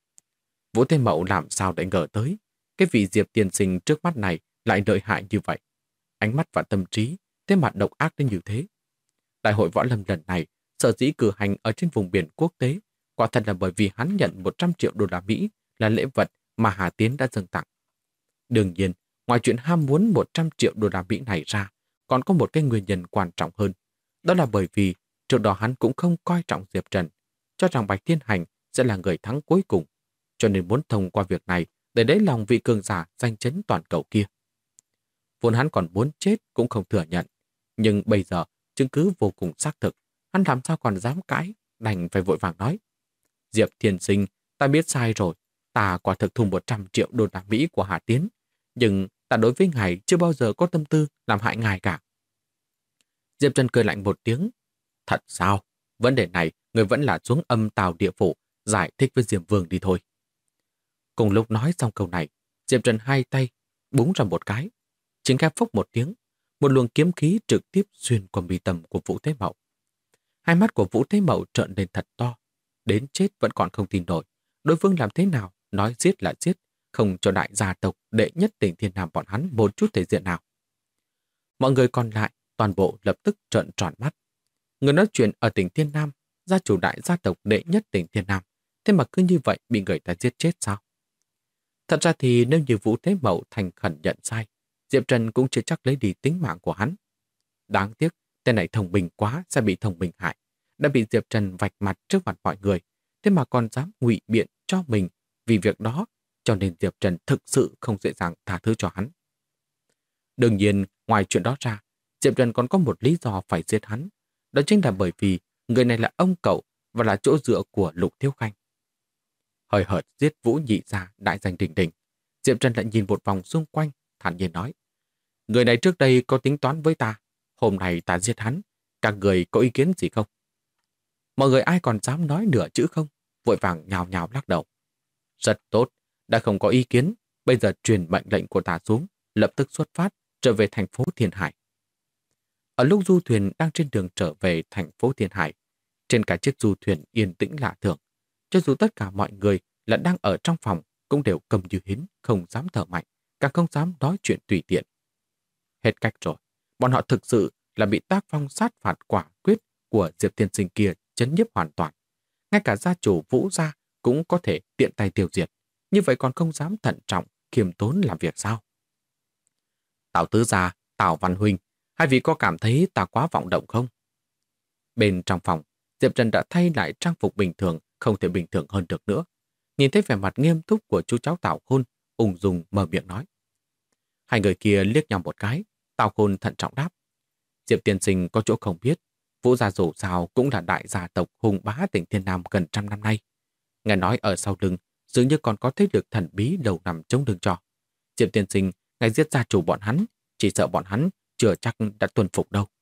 Vũ Thế Mậu làm sao để ngờ tới, cái vị Diệp tiên sinh trước mắt này lại lợi hại như vậy. Ánh mắt và tâm trí, thế mặt độc ác đến như thế. Đại hội võ lâm lần này, sở dĩ cử hành ở trên vùng biển quốc tế, quả thật là bởi vì hắn nhận 100 triệu đô la Mỹ là lễ vật mà Hà Tiến đã dâng tặng. Đương nhiên, ngoài chuyện ham muốn 100 triệu đô la Mỹ này ra, còn có một cái nguyên nhân quan trọng hơn. Đó là bởi vì trước đó hắn cũng không coi trọng Diệp Trần, cho rằng Bạch Thiên Hành sẽ là người thắng cuối cùng, cho nên muốn thông qua việc này để lấy lòng vị cường giả danh chấn toàn cầu kia. Vốn hắn còn muốn chết cũng không thừa nhận, nhưng bây giờ chứng cứ vô cùng xác thực, hắn làm sao còn dám cãi, đành phải vội vàng nói. Diệp Thiên Sinh, ta biết sai rồi, ta quả thực thu 100 triệu đô la Mỹ của Hà Tiến, nhưng ta đối với ngài chưa bao giờ có tâm tư làm hại ngài cả. Diệp Trần cười lạnh một tiếng. Thật sao? Vấn đề này người vẫn là xuống âm tào địa phủ, giải thích với Diệp Vương đi thôi. Cùng lúc nói xong câu này, Diệp Trần hai tay búng ra một cái. Chính khép phốc một tiếng, một luồng kiếm khí trực tiếp xuyên qua mi tâm của Vũ Thế Mậu. Hai mắt của Vũ Thế Mậu trợn lên thật to, đến chết vẫn còn không tin nổi. Đối phương làm thế nào, nói giết là giết, không cho đại gia tộc đệ nhất tỉnh Thiên Nam bọn hắn một chút thể diện nào. Mọi người còn lại, toàn bộ lập tức trợn tròn mắt. Người nói chuyện ở tỉnh Thiên Nam, gia chủ đại gia tộc đệ nhất tỉnh Thiên Nam, thế mà cứ như vậy bị người ta giết chết sao? Thật ra thì nếu như Vũ Thế Mậu thành khẩn nhận sai, Diệp Trần cũng chưa chắc lấy đi tính mạng của hắn. Đáng tiếc, tên này thông minh quá sẽ bị thông minh hại. Đã bị Diệp Trần vạch mặt trước mặt mọi người, thế mà còn dám ngụy biện cho mình vì việc đó, cho nên Diệp Trần thực sự không dễ dàng tha thứ cho hắn. Đương nhiên, ngoài chuyện đó ra, Diệp Trần còn có một lý do phải giết hắn. Đó chính là bởi vì người này là ông cậu và là chỗ dựa của Lục Thiếu Khanh. Hời hợt giết Vũ Nhị gia đại danh đình đình, Diệp Trần lại nhìn một vòng xung quanh, thản nhiên nói. Người này trước đây có tính toán với ta, hôm nay ta giết hắn, các người có ý kiến gì không? Mọi người ai còn dám nói nửa chữ không? Vội vàng nhào nhào lắc đầu. Rất tốt, đã không có ý kiến, bây giờ truyền mệnh lệnh của ta xuống, lập tức xuất phát, trở về thành phố Thiên Hải. Ở lúc du thuyền đang trên đường trở về thành phố Thiên Hải, trên cả chiếc du thuyền yên tĩnh lạ thường, cho dù tất cả mọi người là đang ở trong phòng cũng đều cầm như hến, không dám thở mạnh, càng không dám nói chuyện tùy tiện. Hết cách rồi, bọn họ thực sự là bị tác phong sát phạt quả quyết của Diệp Tiên Sinh kia chấn nhiếp hoàn toàn. Ngay cả gia chủ Vũ gia cũng có thể tiện tay tiêu diệt, như vậy còn không dám thận trọng, khiêm tốn làm việc sao? Tào tứ gia, Tào Văn Huynh, hai vị có cảm thấy ta quá vọng động không? Bên trong phòng, Diệp Trần đã thay lại trang phục bình thường, không thể bình thường hơn được nữa. Nhìn thấy vẻ mặt nghiêm túc của chú cháu Tào Khôn, ung dung mở miệng nói. Hai người kia liếc nhau một cái, Tào Khôn thận trọng đáp. Diệp Tiên Sinh có chỗ không biết, Vũ gia dù sao cũng là đại gia tộc hùng bá tỉnh Thiên Nam gần 100 năm nay. Nghe nói ở sau lưng, dường như còn có thế lực thần bí đầu nằm chống lưng cho. Diệp Tiên Sinh, ngài giết gia chủ bọn hắn, chỉ sợ bọn hắn chưa chắc đã tuân phục đâu.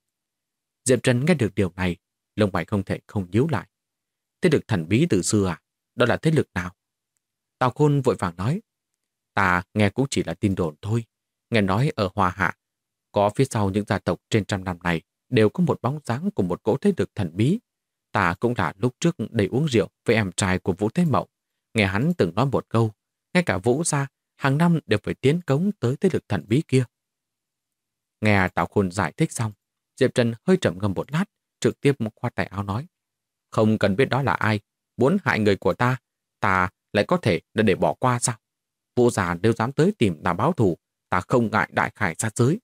Diệp Trần nghe được điều này, lông mày không thể không nhíu lại. Thế lực thần bí từ xưa à? Đó là thế lực nào? Tào Khôn vội vàng nói. Ta nghe cũng chỉ là tin đồn thôi. Nghe nói ở Hoa Hạ, có phía sau những gia tộc trên 100 năm này đều có một bóng dáng của một cỗ thế lực thần bí. Ta cũng là lúc trước đầy uống rượu với em trai của Vũ Thế Mậu. Nghe hắn từng nói một câu, ngay cả Vũ gia hàng năm đều phải tiến cống tới thế lực thần bí kia. Nghe Tào Khôn giải thích xong, Diệp Trần hơi trầm ngâm một lát, trực tiếp khoát tay áo nói. Không cần biết đó là ai, muốn hại người của ta, ta lại có thể để bỏ qua sao? Vũ gia nếu dám tới tìm ta báo thù, ta không ngại đại khải sát giới.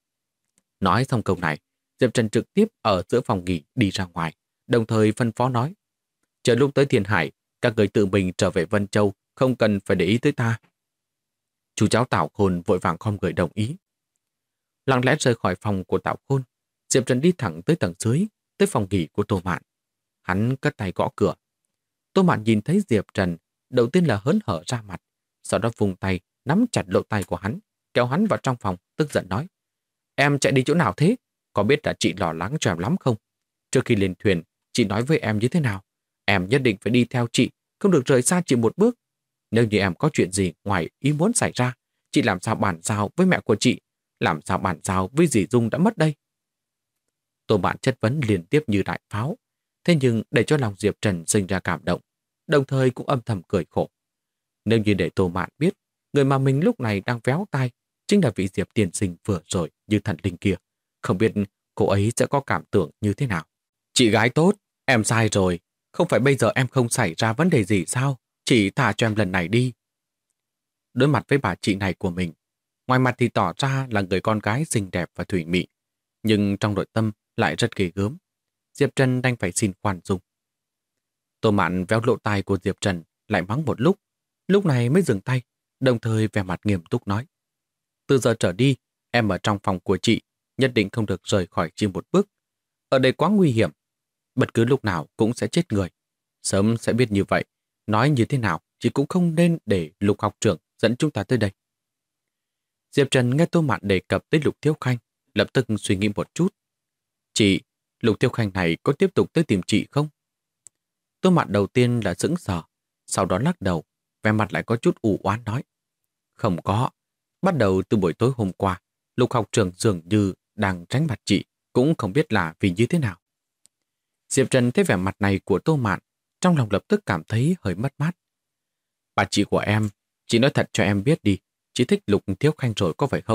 Nói xong câu này, Diệp Trần trực tiếp ở giữa phòng nghỉ đi ra ngoài, đồng thời phân phó nói. Chờ lúc tới Thiên Hải, các người tự mình trở về Vân Châu, không cần phải để ý tới ta. Chú cháu Tào Khôn vội vàng khom người đồng ý. Lặng lẽ rời khỏi phòng của Tào Khôn, Diệp Trần đi thẳng tới tầng dưới, tới phòng nghỉ của Tô Mạn. Hắn cất tay gõ cửa. Tô Mạn nhìn thấy Diệp Trần, đầu tiên là hớn hở ra mặt, sau đó vùng tay nắm chặt lỗ tay của hắn, kéo hắn vào trong phòng, tức giận nói. Em chạy đi chỗ nào thế? Có biết là chị lo lắng cho em lắm không? Trước khi lên thuyền, chị nói với em như thế nào? Em nhất định phải đi theo chị, không được rời xa chị một bước. Nếu như em có chuyện gì ngoài ý muốn xảy ra, chị làm sao bàn giao với mẹ của chị? Làm sao bàn giao với dì Dung đã mất đây? Tô Mạn chất vấn liên tiếp như đại pháo. Thế nhưng để cho lòng Diệp Trần sinh ra cảm động, đồng thời cũng âm thầm cười khổ. Nếu như để Tô Mạn biết, người mà mình lúc này đang véo tai chính là vị Diệp tiên sinh vừa rồi như thần linh kia. Không biết cô ấy sẽ có cảm tưởng như thế nào. Chị gái tốt, em sai rồi. Không phải bây giờ em không xảy ra vấn đề gì sao? Chị thả cho em lần này đi. Đối mặt với bà chị này của mình, ngoài mặt thì tỏ ra là người con gái xinh đẹp và thủy mị, nhưng trong nội tâm lại rất ghê gớm. Diệp Trần đành phải xin khoan dung. Tô Mạn véo lỗ tai của Diệp Trần lại mắng một lúc này mới dừng tay, đồng thời vẻ mặt nghiêm túc nói. Từ giờ trở đi, em ở trong phòng của chị, nhất định không được rời khỏi chỉ một bước. Ở đây quá nguy hiểm, bất cứ lúc nào cũng sẽ chết người. Sớm sẽ biết như vậy, nói như thế nào chị cũng không nên để Lục học trưởng dẫn chúng ta tới đây. Diệp Trần nghe Tô Mạn đề cập tới Lục Thiếu Khanh, lập tức suy nghĩ một chút. Chị, Lục Thiếu Khanh này có tiếp tục tới tìm chị không? Tô Mạn đầu tiên là sững sờ, sau đó lắc đầu, vẻ mặt lại có chút u oán nói. Không có, bắt đầu từ buổi tối hôm qua, Lục học trưởng dường như đang tránh mặt chị, cũng không biết là vì như thế nào. Diệp Trần thấy vẻ mặt này của Tô Mạn, trong lòng lập tức cảm thấy hơi mất mát. Bà chị của em, chị nói thật cho em biết đi, chị thích Lục Thiếu Khanh rồi có phải không?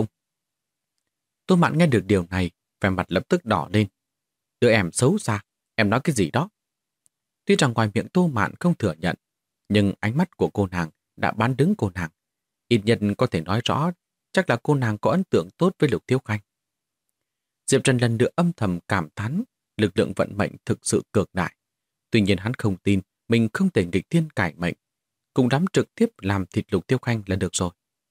Tô Mạn nghe được điều này, vẻ mặt lập tức đỏ lên. Đứa em xấu xa, em nói cái gì đó? Tuy rằng ngoài miệng Tô Mạn không thừa nhận, nhưng ánh mắt của cô nàng đã bán đứng cô nàng. Ít nhất có thể nói rõ, chắc là cô nàng có ấn tượng tốt với Lục Thiếu Khanh. Diệp Trần lần nữa âm thầm cảm thán, lực lượng vận mệnh thực sự cực đại. Tuy nhiên hắn không tin mình không thể nghịch thiên cải mệnh, cùng đắm trực tiếp làm thịt Lục Thiếu Khanh là được rồi.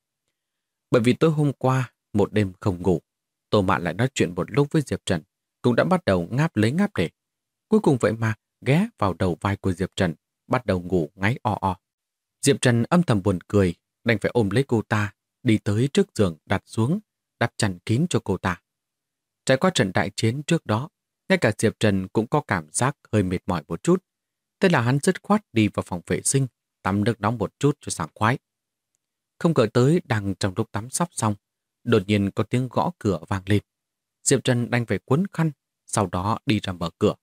Bởi vì tối hôm qua, một đêm không ngủ, Tô Mạn lại nói chuyện một lúc với Diệp Trần, cũng đã bắt đầu ngáp lấy ngáp để. Cuối cùng vậy mà ghé vào đầu vai của Diệp Trần, bắt đầu ngủ ngáy o o. Diệp Trần âm thầm buồn cười, đành phải ôm lấy cô ta, đi tới trước giường đặt xuống, đắp chăn kín cho cô ta. Trải qua trận đại chiến trước đó, ngay cả Diệp Trần cũng có cảm giác hơi mệt mỏi một chút. Thế là hắn dứt khoát đi vào phòng vệ sinh, tắm nước nóng một chút cho sảng khoái. Không ngờ tới đang trong lúc tắm sắp xong, đột nhiên có tiếng gõ cửa vang lên. Diệp Trần đành phải cuốn khăn, sau đó đi ra mở cửa.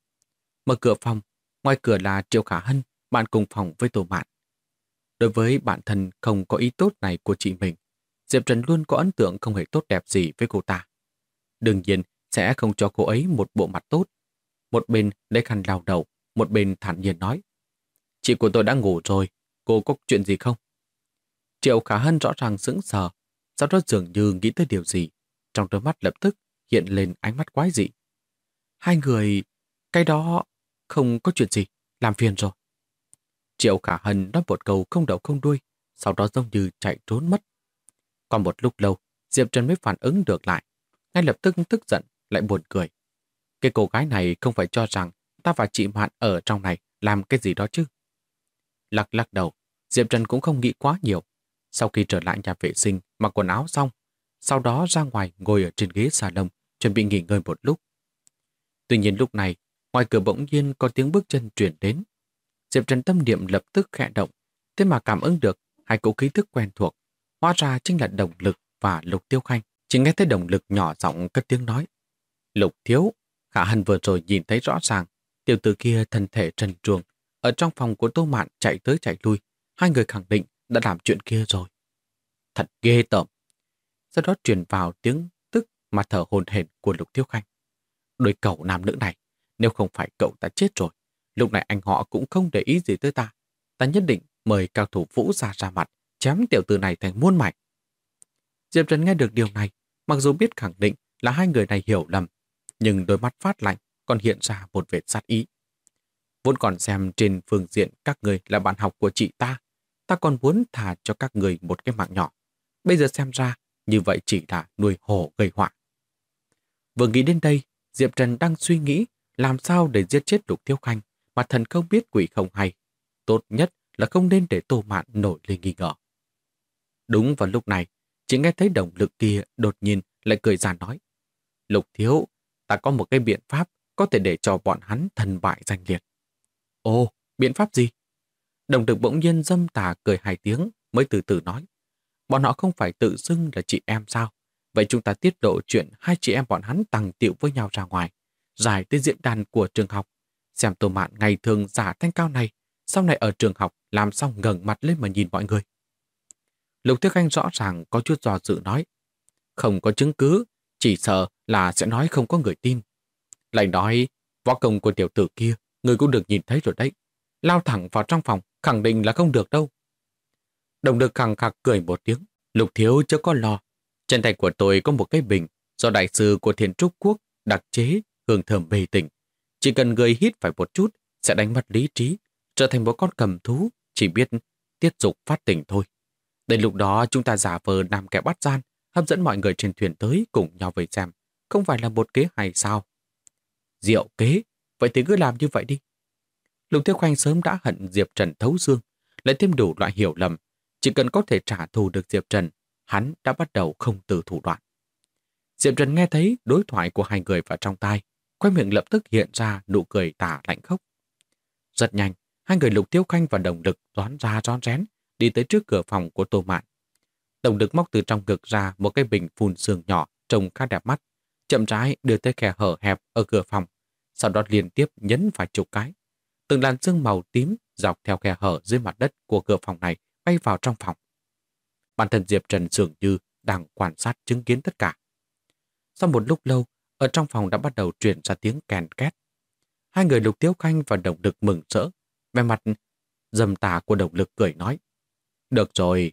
Mở cửa phòng, ngoài cửa là Triệu Khả Hân, bạn cùng phòng với Tô Mạn. Đối với bạn thân không có ý tốt này của chị mình, Diệp Trần luôn có ấn tượng không hề tốt đẹp gì với cô ta. Đương nhiên sẽ không cho cô ấy một bộ mặt tốt. Một bên lấy khăn lau đầu, một bên thản nhiên nói. Chị của tôi đã ngủ rồi, cô có chuyện gì không? Triệu Khả Hân rõ ràng sững sờ, sau đó dường như nghĩ tới điều gì. Trong đôi mắt lập tức hiện lên ánh mắt quái dị. Hai người, cái đó không có chuyện gì, làm phiền rồi. Triệu Khả Hân nói một câu không đầu không đuôi, sau đó giống như chạy trốn mất. Còn một lúc lâu, Diệp Trần mới phản ứng được lại, ngay lập tức tức giận, lại buồn cười. Cái cô gái này không phải cho rằng ta và chị Mạn ở trong này làm cái gì đó chứ. Lắc lắc đầu, Diệp Trần cũng không nghĩ quá nhiều. Sau khi trở lại nhà vệ sinh, mặc quần áo xong, sau đó ra ngoài ngồi ở trên ghế salon, chuẩn bị nghỉ ngơi một lúc. Tuy nhiên lúc này, ngoài cửa bỗng nhiên có tiếng bước chân truyền đến. Diệp Trần tâm niệm lập tức khẽ động, thế mà cảm ứng được hai cỗ khí thức quen thuộc, hóa ra chính là Đồng Lực và Lục Tiêu Khanh. Chỉ nghe thấy Đồng Lực nhỏ giọng cất tiếng nói. Lục Thiếu, Khả Hân vừa rồi nhìn thấy rõ ràng, tiểu tử kia thân thể trần truồng, ở trong phòng của Tô Mạn chạy tới chạy lui, hai người khẳng định đã làm chuyện kia rồi. Thật ghê tởm. Sau đó truyền vào tiếng tức mà thở hổn hển của Lục Tiêu Khanh. Đôi cậu nam nữ này, nếu không phải cậu ta chết rồi, lúc này anh họ cũng không để ý gì tới ta. Ta nhất định mời cao thủ Vũ ra mặt, chém tiểu tử này thành muôn mảnh. Diệp Trần nghe được điều này, mặc dù biết khẳng định là hai người này hiểu lầm, nhưng đôi mắt phát lạnh còn hiện ra một vệt sát ý. Vốn còn xem trên phương diện các người là bạn học của chị ta còn muốn thả cho các người một cái mạng nhỏ. Bây giờ xem ra, như vậy chỉ là nuôi hổ gây họa. Vừa nghĩ đến đây, Diệp Trần đang suy nghĩ làm sao để giết chết Lục Thiếu Khanh mà thần không biết quỷ không hay. Tốt nhất là không nên để Tô Mạn nổi lên nghi ngờ. Đúng vào lúc này, chỉ nghe thấy Đồng Lực kia đột nhiên lại cười giàn nói. Lục Thiếu, ta có một cái biện pháp có thể để cho bọn hắn thần bại danh liệt. Ồ, biện pháp gì? Đồng Lực bỗng nhiên dâm tà cười hai tiếng mới từ từ nói. Bọn họ không phải tự xưng là chị em sao? Vậy chúng ta tiết lộ chuyện hai chị em bọn hắn tằng tiệu với nhau ra ngoài, giải tới diễn đàn của trường học. Xem Tô Mạn ngày thường giả thanh cao này, sau này ở trường học làm sao ngẩng mặt lên mà nhìn mọi người. Lục Thiếu Khanh rõ ràng có chút do dự nói. Không có chứng cứ, chỉ sợ là sẽ nói không có người tin. Lại nói, võ công của tiểu tử kia Người cũng được nhìn thấy rồi đấy. Lao thẳng vào trong phòng, khẳng định là không được đâu. Đồng Lực khẳng khặc cười một tiếng. Lục thiếu chớ có lo. Trên tay của tôi có một cái bình do đại sư của Thiên Trúc Quốc đặc chế, hương thơm mê tình. Chỉ cần người hít phải một chút sẽ đánh mất lý trí, trở thành một con cầm thú, chỉ biết tiết dục phát tình thôi. Đến lúc đó chúng ta giả vờ làm kẻ bắt gian, hấp dẫn mọi người trên thuyền tới cùng nhau về xem. Không phải là một kế hay sao? Diệu kế, vậy thì cứ làm như vậy đi. Lục Thiếu Khanh sớm đã hận Diệp Trần thấu xương, lại thêm đủ loại hiểu lầm. Chỉ cần có thể trả thù được Diệp Trần, hắn đã bắt đầu không từ thủ đoạn. Diệp Trần nghe thấy đối thoại của hai người vào trong tai, khóe miệng lập tức hiện ra nụ cười tà lạnh khốc. Rất nhanh, hai người Lục Thiếu Khanh và Đồng Lực toán ra rón rén, đi tới trước cửa phòng của Tô Mạn. Đồng Lực móc từ trong ngực ra một cái bình phun sương nhỏ trông khá đẹp mắt, chậm rãi đưa tới khe hở hẹp ở cửa phòng, sau đó liên tiếp nhấn vài chục cái. Từng làn sương màu tím dọc theo khe hở dưới mặt đất của cửa phòng này bay vào trong phòng. Bản thân Diệp Trần dường như đang quan sát chứng kiến tất cả. Sau một lúc lâu, ở trong phòng đã bắt đầu truyền ra tiếng kèn két. Hai người Lục Thiếu Khanh và Đồng Lực mừng rỡ, vẻ mặt dầm tà của Đồng Lực cười nói. Được rồi,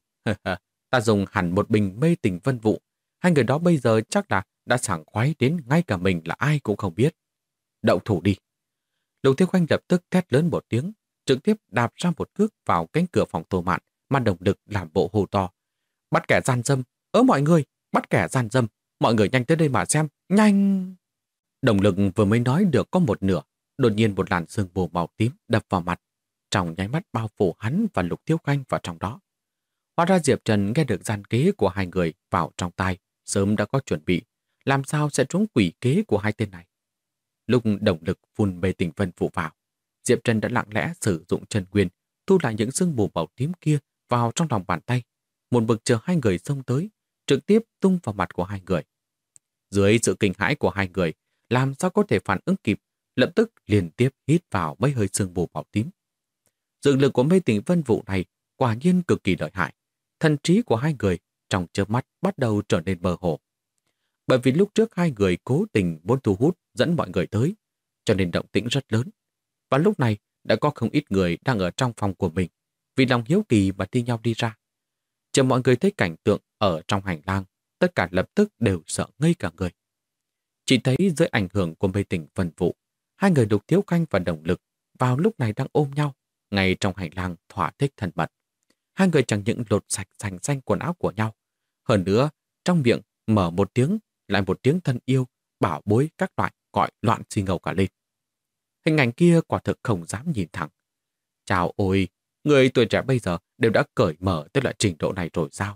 ta dùng hẳn một bình mê tình vân vụ. Hai người đó bây giờ chắc là đã sảng khoái đến ngay cả mình là ai cũng không biết. Đậu thủ đi. Lục Thiếu Khanh lập tức thét lớn một tiếng, trực tiếp đạp ra một cước vào cánh cửa phòng Tô Mạn, mà Đồng Lực làm bộ hô to. Bắt kẻ gian dâm, mọi người, bắt kẻ gian dâm, mọi người nhanh tới đây mà xem, nhanh! Đồng Lực vừa mới nói được có một nửa, đột nhiên một làn sương mù màu tím đập vào mặt, trong nháy mắt bao phủ hắn và Lục Thiếu Khanh vào trong đó. Hóa ra Diệp Trần nghe được gian kế của hai người vào trong tai, sớm đã có chuẩn bị, làm sao sẽ trúng quỷ kế của hai tên này. Lúc Đồng Lực phun mê tình vân vụ vào, Diệp Trần đã lặng lẽ sử dụng chân nguyên, thu lại những sương mù màu tím kia vào trong lòng bàn tay, một bực chờ hai người xông tới, trực tiếp tung vào mặt của hai người. Dưới sự kinh hãi của hai người, làm sao có thể phản ứng kịp, lập tức liên tiếp hít vào mấy hơi sương mù màu tím. Dược lực của mê tình vân vụ này quả nhiên cực kỳ lợi hại. Thần trí của hai người trong chớp mắt bắt đầu trở nên mơ hồ. Bởi vì lúc trước hai người cố tình muốn thu hút dẫn mọi người tới, cho nên động tĩnh rất lớn. Và lúc này đã có không ít người đang ở trong phòng của mình, vì lòng hiếu kỳ mà thi nhau đi ra. Chờ mọi người thấy cảnh tượng ở trong hành lang, tất cả lập tức đều sợ ngây cả người. Chỉ thấy dưới ảnh hưởng của mê tình vân vụ, hai người Lục Thiếu Khanh và Đồng Lực vào lúc này đang ôm nhau, ngay trong hành lang thỏa thích thân mật. Hai người chẳng những lột sạch sành xanh quần áo của nhau, hơn nữa trong miệng mở một tiếng lại một tiếng thân yêu, bảo bối các loại gọi loạn xì ngầu cả lên. Hình ảnh kia quả thực không dám nhìn thẳng. Chào ôi, người tuổi trẻ bây giờ đều đã cởi mở tới loại trình độ này rồi sao?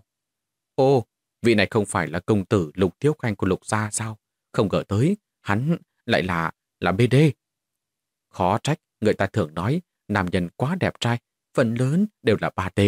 Ô, vị này không phải là công tử Lục Thiếu Khanh của Lục gia sao? Không ngờ tới, hắn lại là BD. Khó trách, người ta thường nói, nam nhân quá đẹp trai, phần lớn đều là 3D.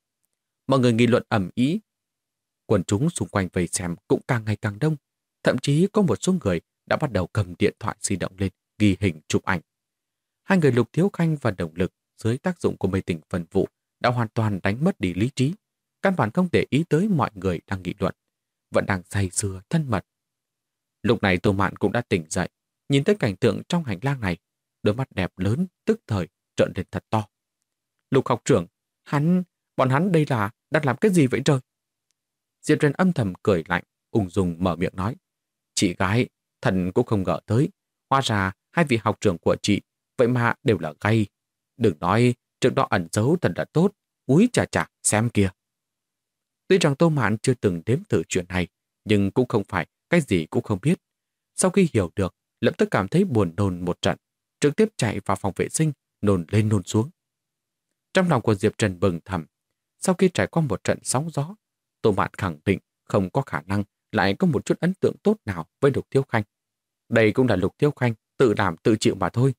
Mọi người nghị luận ầm ĩ. Quần chúng xung quanh vây xem cũng càng ngày càng đông. Thậm chí có một số người đã bắt đầu cầm điện thoại di động lên, ghi hình chụp ảnh. Hai người Lục Thiếu Khanh và Đồng Lực dưới tác dụng của mê tình vân vụ đã hoàn toàn đánh mất đi lý trí, căn bản không để ý tới mọi người đang nghị luận, vẫn đang say sưa thân mật. Lúc này Tô Mạn cũng đã tỉnh dậy, nhìn tới cảnh tượng trong hành lang này, đôi mắt đẹp lớn tức thời trợn lên thật to. Lục học trưởng, bọn hắn đây là đang làm cái gì vậy trời? Diệp Trần âm thầm cười lạnh, ung dung mở miệng nói. Chị gái, thần cũng không ngờ tới, hóa ra hai vị học trưởng của chị vậy mà đều là gay. Đừng nói trước đó ẩn giấu thật là tốt, úi chà chà, xem kìa. Tuy rằng Tô Mạn chưa từng đếm thử chuyện này, nhưng cũng không phải cái gì cũng không biết. Sau khi hiểu được, lập tức cảm thấy buồn nôn một trận, trực tiếp chạy vào phòng vệ sinh, nôn lên nôn xuống. Trong lòng của Diệp Trần bừng thầm, sau khi trải qua một trận sóng gió, Tô Mạn khẳng định không có khả năng lại có một chút ấn tượng tốt nào với Lục Thiếu Khanh. Đây cũng là Lục Thiếu Khanh tự làm tự chịu mà thôi.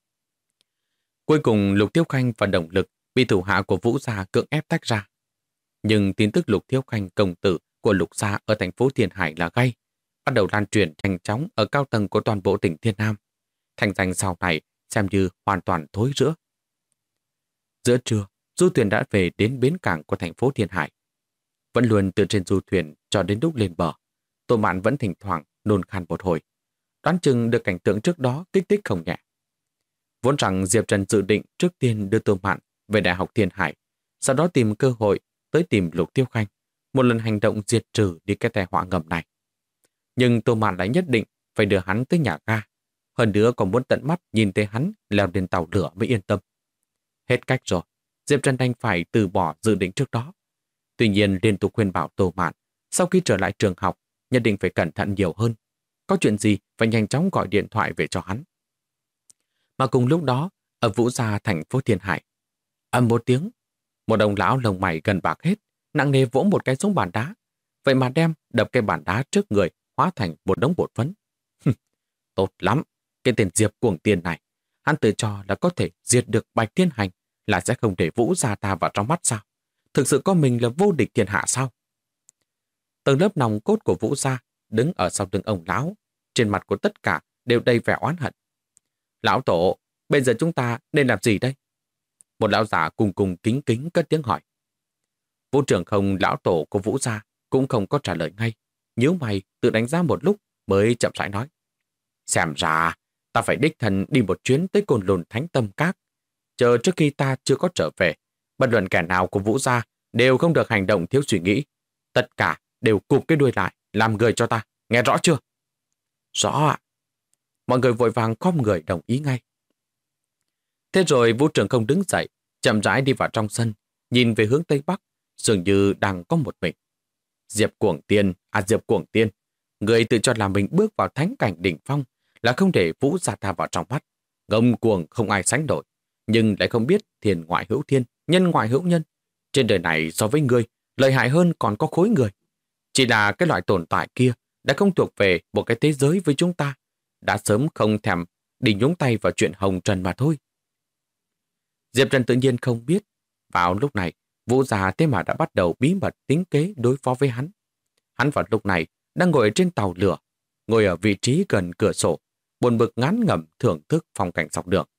Cuối cùng Lục Thiếu Khanh và Đồng Lực bị thủ hạ của Vũ gia cưỡng ép tách ra. Nhưng tin tức Lục Thiếu Khanh công tử của Lục gia ở thành phố Thiên Hải là gay, bắt đầu lan truyền nhanh chóng ở cao tầng của toàn bộ tỉnh Thiên Nam. Thành danh sau này xem như hoàn toàn thối rữa. Giữa trưa, du thuyền đã về đến bến cảng của thành phố Thiên Hải. Vẫn luôn từ trên du thuyền cho đến lúc lên bờ, Tô Mạn vẫn thỉnh thoảng nôn khan một hồi. Đoán chừng được cảnh tượng trước đó kích thích không nhẹ. Vốn rằng Diệp Trần dự định trước tiên đưa Tô Mạn về Đại học Thiên Hải, sau đó tìm cơ hội tới tìm Lục Tiêu Khanh, một lần hành động diệt trừ đi cái tai họa ngầm này. Nhưng Tô Mạn lại nhất định phải đưa hắn tới nhà ga, hơn nữa còn muốn tận mắt nhìn thấy hắn leo lên tàu lửa mới yên tâm. Hết cách rồi, Diệp Trần đành phải từ bỏ dự định trước đó. Tuy nhiên liên tục khuyên bảo Tô Mạn sau khi trở lại trường học nhất định phải cẩn thận nhiều hơn. Có chuyện gì phải nhanh chóng gọi điện thoại về cho hắn. Mà cùng lúc đó, ở Vũ Gia thành phố Thiên Hải, ầm một tiếng, một ông lão lông mày gần bạc hết, nặng nề vỗ một cái xuống bàn đá. Vậy mà đem đập cái bàn đá trước người hóa thành một đống bột phấn. Tốt lắm, cái tên Diệp Cuồng Tiên này, hắn tự cho là có thể diệt được Bạch Thiên Hành, là sẽ không để Vũ Gia ta vào trong mắt sao? Thực sự có mình là vô địch thiên hạ sao? Tầng lớp nòng cốt của Vũ Gia đứng ở sau lưng ông lão, trên mặt của tất cả đều đầy vẻ oán hận. Lão tổ, bây giờ chúng ta nên làm gì đây? Một lão giả cùng cùng kính kính cất tiếng hỏi. Vũ trưởng không lão tổ của Vũ Gia cũng không có trả lời ngay, nhíu mày tự đánh giá một lúc mới chậm rãi nói. Xem ra, ta phải đích thân đi một chuyến tới Côn Lôn Thánh Tâm Các. Chờ trước khi ta chưa có trở về, bất luận kẻ nào của Vũ Gia đều không được hành động thiếu suy nghĩ. Tất cả đều cụp cái đuôi lại, làm người cho ta. Nghe rõ chưa? Rõ ạ. Mọi người vội vàng khom người đồng ý ngay. Thế rồi Vũ trưởng không đứng dậy, chậm rãi đi vào trong sân, nhìn về hướng Tây Bắc, dường như đang có một mình. Diệp Cuồng Tiên, người tự cho là mình bước vào thánh cảnh đỉnh phong, là không để Vũ Gia ta vào trong mắt. Ngông cuồng không ai sánh đổi, nhưng lại không biết thiên ngoại hữu thiên, nhân ngoại hữu nhân. Trên đời này so với ngươi, lợi hại hơn còn có khối người. Chỉ là cái loại tồn tại kia đã không thuộc về một cái thế giới với chúng ta, đã sớm không thèm đi nhúng tay vào chuyện hồng trần mà thôi. Diệp Trần tự nhiên không biết, vào lúc này, Vũ Gia thế mà đã bắt đầu bí mật tính kế đối phó với hắn. Hắn vào lúc này đang ngồi trên tàu lửa, ngồi ở vị trí gần cửa sổ, buồn bực ngán ngẩm thưởng thức phong cảnh dọc đường.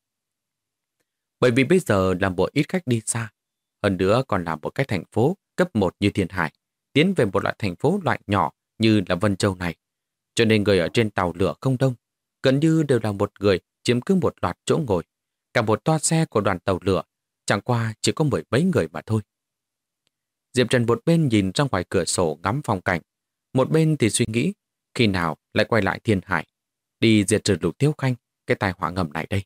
Bởi vì bây giờ là một ít khách đi xa, hơn nữa còn là một cái thành phố cấp 1 như Thiên Hải, tiến về một loại thành phố loại nhỏ như là Vân Châu này. Cho nên người ở trên tàu lửa không đông, gần như đều là một người chiếm cứ một loạt chỗ ngồi. Cả một toa xe của đoàn tàu lửa, chẳng qua chỉ có 10 mấy người mà thôi. Diệp Trần một bên nhìn ra ngoài cửa sổ ngắm phong cảnh, một bên thì suy nghĩ khi nào lại quay lại Thiên Hải, đi diệt trừ Lục Tiêu Khanh, cái tai họa ngầm này đây.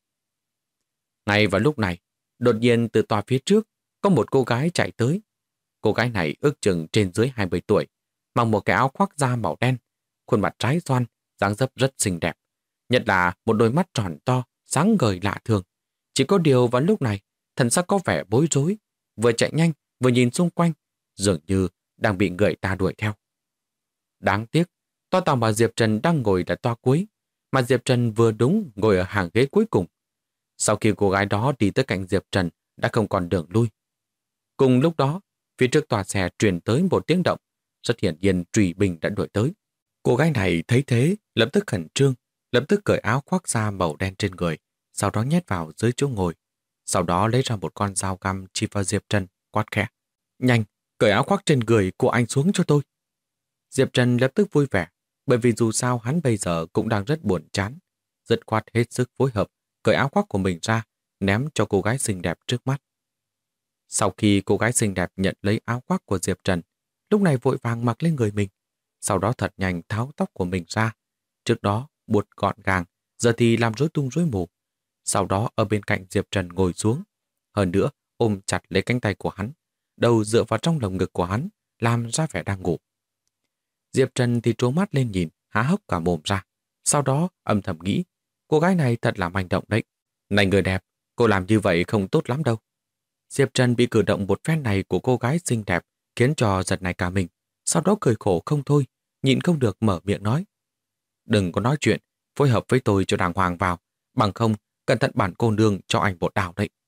Ngay vào lúc này, đột nhiên từ tòa phía trước có một cô gái chạy tới. Cô gái này ước chừng trên dưới 20 tuổi, mặc một cái áo khoác da màu đen, khuôn mặt trái xoan, dáng dấp rất xinh đẹp. Nhất là một đôi mắt tròn to, sáng ngời lạ thường. Chỉ có điều vào lúc này, thần sắc có vẻ bối rối, vừa chạy nhanh, vừa nhìn xung quanh, dường như đang bị người ta đuổi theo. Đáng tiếc, toa tàu mà Diệp Trần đang ngồi là toa cuối, mà Diệp Trần vừa đúng ngồi ở hàng ghế cuối cùng. Sau khi cô gái đó đi tới cạnh Diệp Trần, đã không còn đường lui. Cùng lúc đó, phía trước tòa xe truyền tới một tiếng động, rất hiển nhiên Trùy Bình đã đuổi tới. Cô gái này thấy thế, lập tức khẩn trương, lập tức cởi áo khoác da màu đen trên người, sau đó nhét vào dưới chỗ ngồi. Sau đó lấy ra một con dao găm chỉ vào Diệp Trần, quát khẽ. Nhanh, cởi áo khoác trên người của anh xuống cho tôi. Diệp Trần lập tức vui vẻ, bởi vì dù sao hắn bây giờ cũng đang rất buồn chán. Dứt khoát hết sức phối hợp, cởi áo khoác của mình ra, ném cho cô gái xinh đẹp trước mắt. Sau khi cô gái xinh đẹp nhận lấy áo khoác của Diệp Trần, lúc này vội vàng mặc lên người mình, sau đó thật nhanh tháo tóc của mình ra. Trước đó buộc gọn gàng, giờ thì làm rối tung rối mù. Sau đó ở bên cạnh Diệp Trần ngồi xuống, hơn nữa ôm chặt lấy cánh tay của hắn, đầu dựa vào trong lồng ngực của hắn, làm ra vẻ đang ngủ. Diệp Trần thì trố mắt lên nhìn, há hốc cả mồm ra, sau đó âm thầm nghĩ, cô gái này thật là manh động đấy. Này người đẹp, cô làm như vậy không tốt lắm đâu. Diệp Trần bị cử động một phen này của cô gái xinh đẹp khiến cho giật này cả mình, sau đó cười khổ không thôi, nhịn không được mở miệng nói. Đừng có nói chuyện, phối hợp với tôi cho đàng hoàng vào, bằng không, cẩn thận bản cô nương cho anh một đào đấy.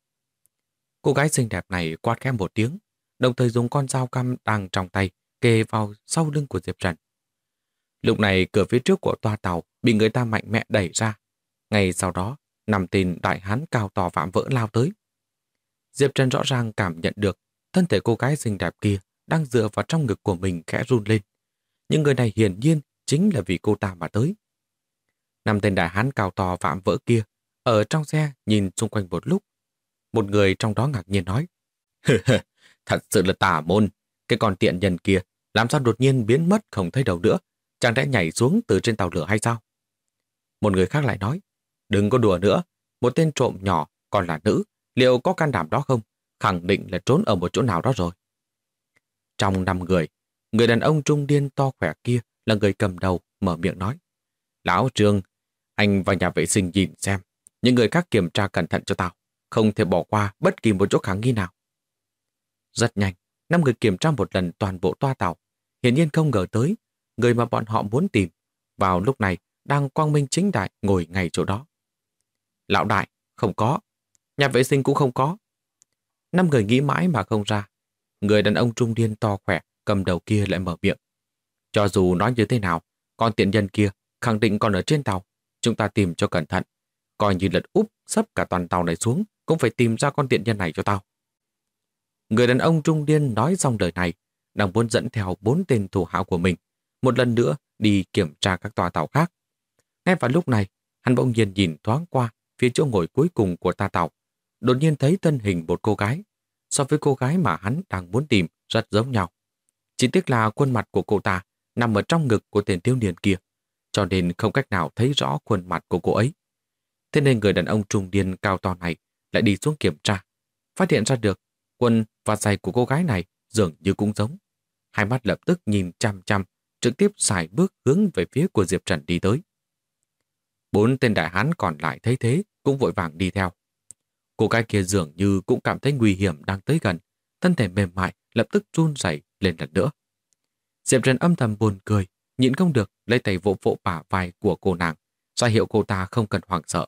Cô gái xinh đẹp này quát khẽ một tiếng, đồng thời dùng con dao găm đang trong tay kề vào sau lưng của Diệp Trần. Lúc này cửa phía trước của toa tàu bị người ta mạnh mẽ đẩy ra. Ngay sau đó, 5 tên đại hán cao to vạm vỡ lao tới. Diệp Trần rõ ràng cảm nhận được thân thể cô gái xinh đẹp kia đang dựa vào trong ngực của mình khẽ run lên. Nhưng người này hiển nhiên chính là vì cô ta mà tới. 5 tên đại hán cao to vạm vỡ kia Ở trong xe nhìn xung quanh một lúc, một người trong đó ngạc nhiên nói: Thật sự là tà môn, cái con tiện nhân kia làm sao đột nhiên biến mất không thấy đâu nữa, chẳng lẽ nhảy xuống từ trên tàu lửa hay sao? Một người khác lại nói: Đừng có đùa nữa, một tên trộm nhỏ còn là nữ, liệu có can đảm đó không? Khẳng định là trốn ở một chỗ nào đó rồi. Trong 5 người, người đàn ông trung niên to khỏe kia là người cầm đầu, mở miệng nói: Lão Trương, anh vào nhà vệ sinh nhìn xem, những người khác kiểm tra cẩn thận cho tao, không thể bỏ qua bất kỳ một chỗ khả nghi nào. Rất nhanh, 5 người kiểm tra một lần toàn bộ toa tàu, hiển nhiên không ngờ tới người mà bọn họ muốn tìm vào lúc này đang quang minh chính đại ngồi ngay chỗ đó. Lão đại, không có. Nhà vệ sinh cũng không có. 5 người nghĩ mãi mà không ra. Người đàn ông trung niên to khỏe cầm đầu kia lại mở miệng: Cho dù nói như thế nào, con tiện nhân kia khẳng định còn ở trên tàu. Chúng ta tìm cho cẩn thận. Coi như lật úp sấp cả toàn tàu này xuống, cũng phải tìm ra con tiện nhân này cho tao. Người đàn ông trung niên nói xong lời này, đang muốn dẫn theo 4 tên thủ hạ của mình một lần nữa đi kiểm tra các toa tàu khác. Ngay vào lúc này, hắn bỗng nhiên nhìn thoáng qua phía chỗ ngồi cuối cùng của toa tàu, đột nhiên thấy thân hình một cô gái. So với cô gái mà hắn đang muốn tìm rất giống nhau. Chỉ tiếc là khuôn mặt của cô ta nằm ở trong ngực của tên thiếu niên kia, cho nên không cách nào thấy rõ khuôn mặt của cô ấy. Thế nên người đàn ông trung niên cao to này lại đi xuống kiểm tra, phát hiện ra được quần và giày của cô gái này dường như cũng giống. Hai mắt lập tức nhìn chăm chăm, trực tiếp sải bước hướng về phía của Diệp Trần đi tới. 4 tên đại hán còn lại thấy thế cũng vội vàng đi theo. Cô gái kia dường như cũng cảm thấy nguy hiểm đang tới gần, thân thể mềm mại lập tức run rẩy lên lần nữa. Diệp Trần âm thầm buồn cười, nhịn không được lấy tay vỗ vỗ bả vai của cô nàng, ra hiệu cô ta không cần hoảng sợ.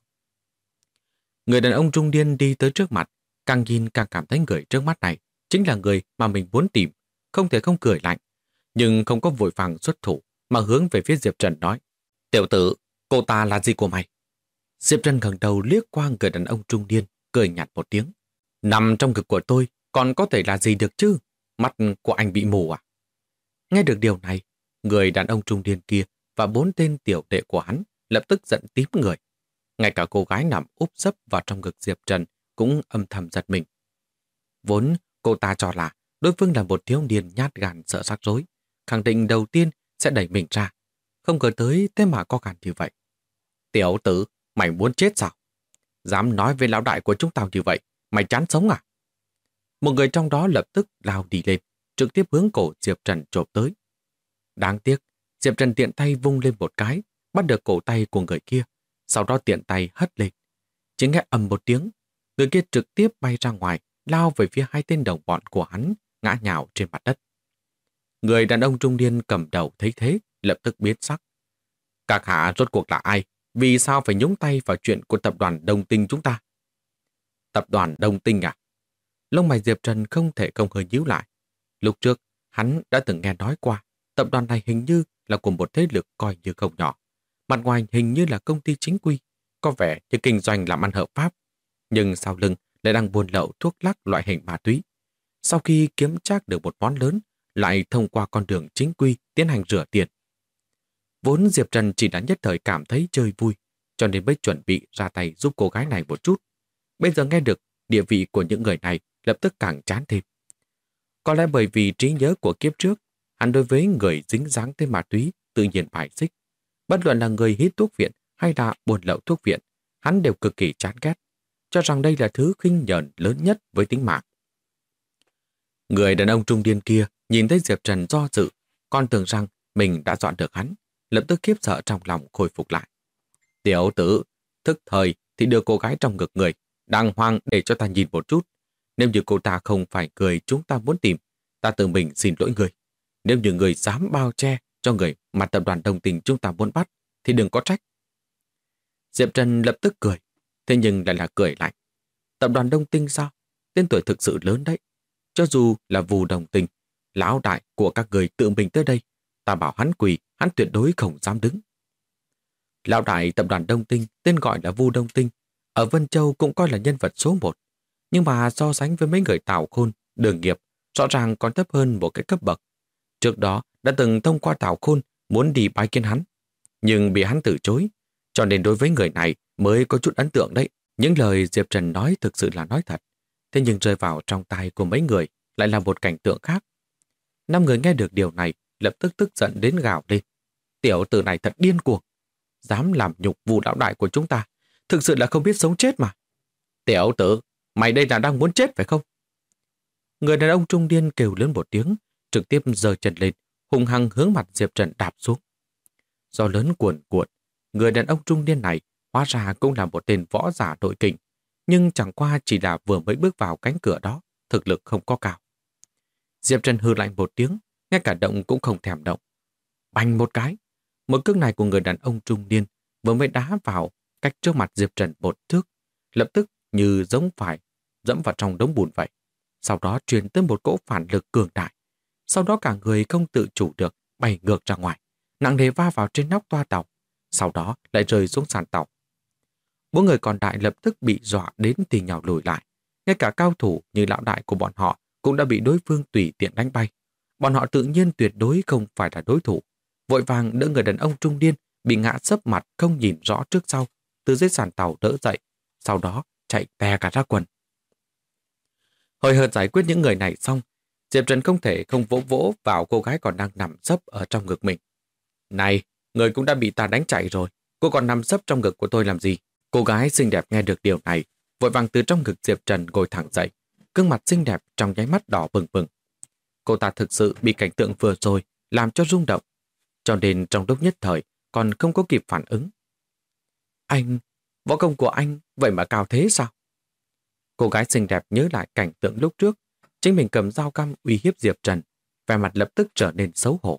Người đàn ông trung niên đi tới trước mặt, càng nhìn càng cảm thấy người trước mắt này chính là người mà mình muốn tìm, không thể không cười lạnh, nhưng không có vội vàng xuất thủ mà hướng về phía Diệp Trần nói: Tiểu tử, cô ta là gì của mày? Diệp Trần ngẩng đầu liếc qua người đàn ông trung niên, cười nhạt một tiếng: Nằm trong ngực của tôi còn có thể là gì được chứ? Mắt của anh bị mù à? Nghe được điều này, người đàn ông trung niên kia và 4 tên tiểu đệ của hắn lập tức giận tím người. Ngay cả cô gái nằm úp sấp vào trong ngực Diệp Trần cũng âm thầm giật mình. Vốn cô ta cho là đối phương là một thiếu niên nhát gan sợ rắc rối, khẳng định đầu tiên sẽ đẩy mình ra. Không ngờ tới thế mà có gan như vậy. Tiểu tử, mày muốn chết sao? Dám nói với lão đại của chúng tao như vậy, mày chán sống à? Một người trong đó lập tức lao đi lên, trực tiếp hướng cổ Diệp Trần chộp tới. Đáng tiếc, Diệp Trần tiện tay vung lên một cái, bắt được cổ tay của người kia, sau đó tiện tay hất lên. Chỉ nghe ầm một tiếng, người kia trực tiếp bay ra ngoài, lao về phía 2 tên đồng bọn của hắn, ngã nhào trên mặt đất. Người đàn ông trung niên cầm đầu thấy thế, lập tức biến sắc. Các hạ rốt cuộc là ai? Vì sao phải nhúng tay vào chuyện của tập đoàn Đông Tinh chúng ta? Tập đoàn Đông Tinh à? Lông mày Diệp Trần không thể không hơi nhíu lại. Lúc trước, hắn đã từng nghe nói qua, tập đoàn này hình như là của một thế lực coi như không nhỏ. Mặt ngoài hình như là công ty chính quy, có vẻ như kinh doanh làm ăn hợp pháp, nhưng sau lưng lại đang buôn lậu thuốc lắc loại hình ma túy. Sau khi kiếm trác được một món lớn, lại thông qua con đường chính quy tiến hành rửa tiền. Vốn Diệp Trần chỉ đã nhất thời cảm thấy chơi vui, cho nên mới chuẩn bị ra tay giúp cô gái này một chút. Bây giờ nghe được địa vị của những người này lập tức càng chán thêm. Có lẽ bởi vì trí nhớ của kiếp trước, hắn đối với người dính dáng tới ma túy tự nhiên bài xích. Bất luận là người hít thuốc viện hay là buôn lậu thuốc viện, hắn đều cực kỳ chán ghét, cho rằng đây là thứ khinh nhờn lớn nhất với tính mạng. Người đàn ông trung niên kia nhìn thấy Diệp Trần do dự, còn tưởng rằng mình đã dọn được hắn, lập tức khiếp sợ trong lòng khôi phục lại. Tiểu tử, thức thời thì đưa cô gái trong ngực người, đàng hoàng để cho ta nhìn một chút. Nếu như cô ta không phải người chúng ta muốn tìm, ta tự mình xin lỗi người. Nếu như người dám bao che cho người mà tập đoàn Đông Tinh chúng ta muốn bắt, thì đừng có trách. Diệp Trần lập tức cười, thế nhưng lại là cười lạnh. Tập đoàn Đông Tinh sao? Tên tuổi thực sự lớn đấy. Cho dù là Vu Đông Tinh, lão đại của các người tự mình tới đây, ta bảo hắn quỳ, hắn tuyệt đối không dám đứng. Lão đại tập đoàn Đông Tinh tên gọi là Vu Đông Tinh, ở Vân Châu cũng coi là nhân vật số 1, nhưng mà so sánh với mấy người Tào Khôn, Đường Nghiệp, rõ ràng còn thấp hơn một cái cấp bậc. Trước đó đã từng thông qua Tào Khôn muốn đi bái kiến hắn, nhưng bị hắn từ chối, cho nên đối với người này mới có chút ấn tượng đấy. Những lời Diệp Trần nói thực sự là nói thật. Thế nhưng rơi vào trong tai của mấy người lại là một cảnh tượng khác. 5 người nghe được điều này lập tức tức giận đến gào lên. Tiểu tử này thật điên cuồng. Dám làm nhục Vu lão đại của chúng ta. Thực sự là không biết sống chết mà. Tiểu tử, mày đây là đang muốn chết phải không? Người đàn ông trung niên kêu lớn một tiếng, trực tiếp giơ chân lên, hung hăng hướng mặt Diệp Trần đạp xuống. Gió lớn cuồn cuộn, người đàn ông trung niên này hóa ra cũng là một tên võ giả nội kình, nhưng chẳng qua chỉ là vừa mới bước vào cánh cửa đó, thực lực không có cao. Diệp Trần hừ lạnh một tiếng, ngay cả động cũng không thèm động. Bành một cái, một cước này của người đàn ông trung niên vừa mới đá vào cách trước mặt Diệp Trần một thước, lập tức như giống phải dẫm vào trong đống bùn vậy. Sau đó truyền tới một cỗ phản lực cường đại. Sau đó cả người không tự chủ được bay ngược ra ngoài, nặng nề va vào trên nóc toa tàu, sau đó lại rơi xuống sàn tàu. 4 người còn lại lập tức bị dọa đến thì nhào lùi lại. Ngay cả cao thủ như lão đại của bọn họ cũng đã bị đối phương tùy tiện đánh bay. Bọn họ tự nhiên tuyệt đối không phải là đối thủ. Vội vàng đỡ người đàn ông trung niên bị ngã sấp mặt không nhìn rõ trước sau, từ dưới sàn tàu đỡ dậy, sau đó chạy tè cả ra quần. Hồi hợt giải quyết những người này xong, Diệp Trần không thể không vỗ vỗ vào cô gái còn đang nằm sấp ở trong ngực mình. Này, người cũng đã bị ta đánh chạy rồi, cô còn nằm sấp trong ngực của tôi làm gì? Cô gái xinh đẹp nghe được điều này, vội vàng từ trong ngực Diệp Trần ngồi thẳng dậy, gương mặt xinh đẹp trong nháy mắt đỏ bừng bừng. Cô ta thực sự bị cảnh tượng vừa rồi làm cho rung động, cho nên trong lúc nhất thời còn không có kịp phản ứng. Anh, võ công của anh vậy mà cao thế sao? Cô gái xinh đẹp nhớ lại cảnh tượng lúc trước, chính mình cầm dao căm uy hiếp Diệp Trần, vẻ mặt lập tức trở nên xấu hổ.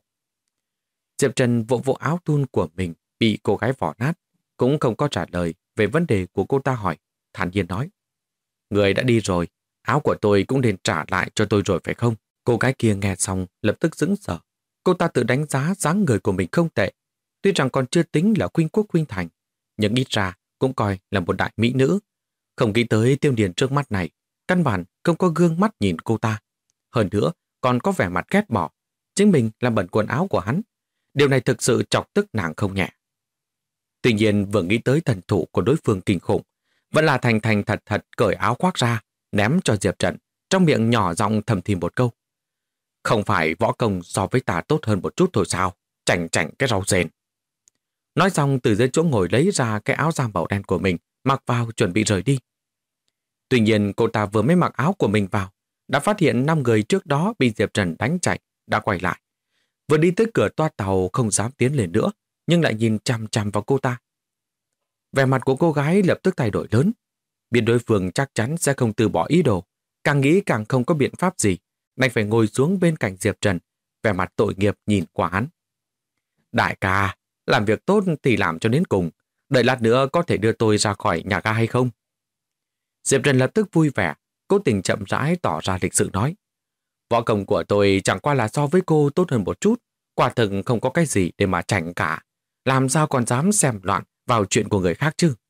Diệp Trần vỗ vỗ áo thun của mình bị cô gái vỏ nát, cũng không có trả lời về vấn đề của cô ta hỏi, thản nhiên nói. Người đã đi rồi, áo của tôi cũng nên trả lại cho tôi rồi phải không? Cô gái kia nghe xong lập tức sững sờ. Cô ta tự đánh giá dáng người của mình không tệ, tuy rằng còn chưa tính là khuynh quốc khuynh thành, nhưng ít ra cũng coi là một đại mỹ nữ. Không nghĩ tới Tiêu Điền trước mắt này, căn bản không có gương mắt nhìn cô ta. Hơn nữa, còn có vẻ mặt ghét bỏ, chính mình làm bẩn quần áo của hắn. Điều này thực sự chọc tức nàng không nhẹ. Tuy nhiên vừa nghĩ tới thần thủ của đối phương kinh khủng, vẫn là thành thành thật thật cởi áo khoác ra, ném cho Diệp Trần, trong miệng nhỏ giọng thầm thì một câu. Không phải võ công so với ta tốt hơn một chút thôi sao? Chảnh chảnh cái rau rền. Nói xong từ dưới chỗ ngồi lấy ra cái áo da màu đen của mình, mặc vào chuẩn bị rời đi. Tuy nhiên cô ta vừa mới mặc áo của mình vào, đã phát hiện 5 người trước đó bị Diệp Trần đánh chạy, đã quay lại. Vừa đi tới cửa toa tàu không dám tiến lên nữa, nhưng lại nhìn chằm chằm vào cô ta. Vẻ mặt của cô gái lập tức thay đổi lớn. Biết đối phương chắc chắn sẽ không từ bỏ ý đồ, càng nghĩ càng không có biện pháp gì, đành phải ngồi xuống bên cạnh Diệp Trần, vẻ mặt tội nghiệp nhìn qua hắn. Đại ca, làm việc tốt thì làm cho đến cùng, đợi lát nữa có thể đưa tôi ra khỏi nhà ga hay không? Diệp Trần lập tức vui vẻ, cố tình chậm rãi tỏ ra lịch sự nói. Võ công của tôi chẳng qua là so với cô tốt hơn một chút, quả thực không có cái gì để mà chảnh cả. Làm sao còn dám xem loạn vào chuyện của người khác chứ?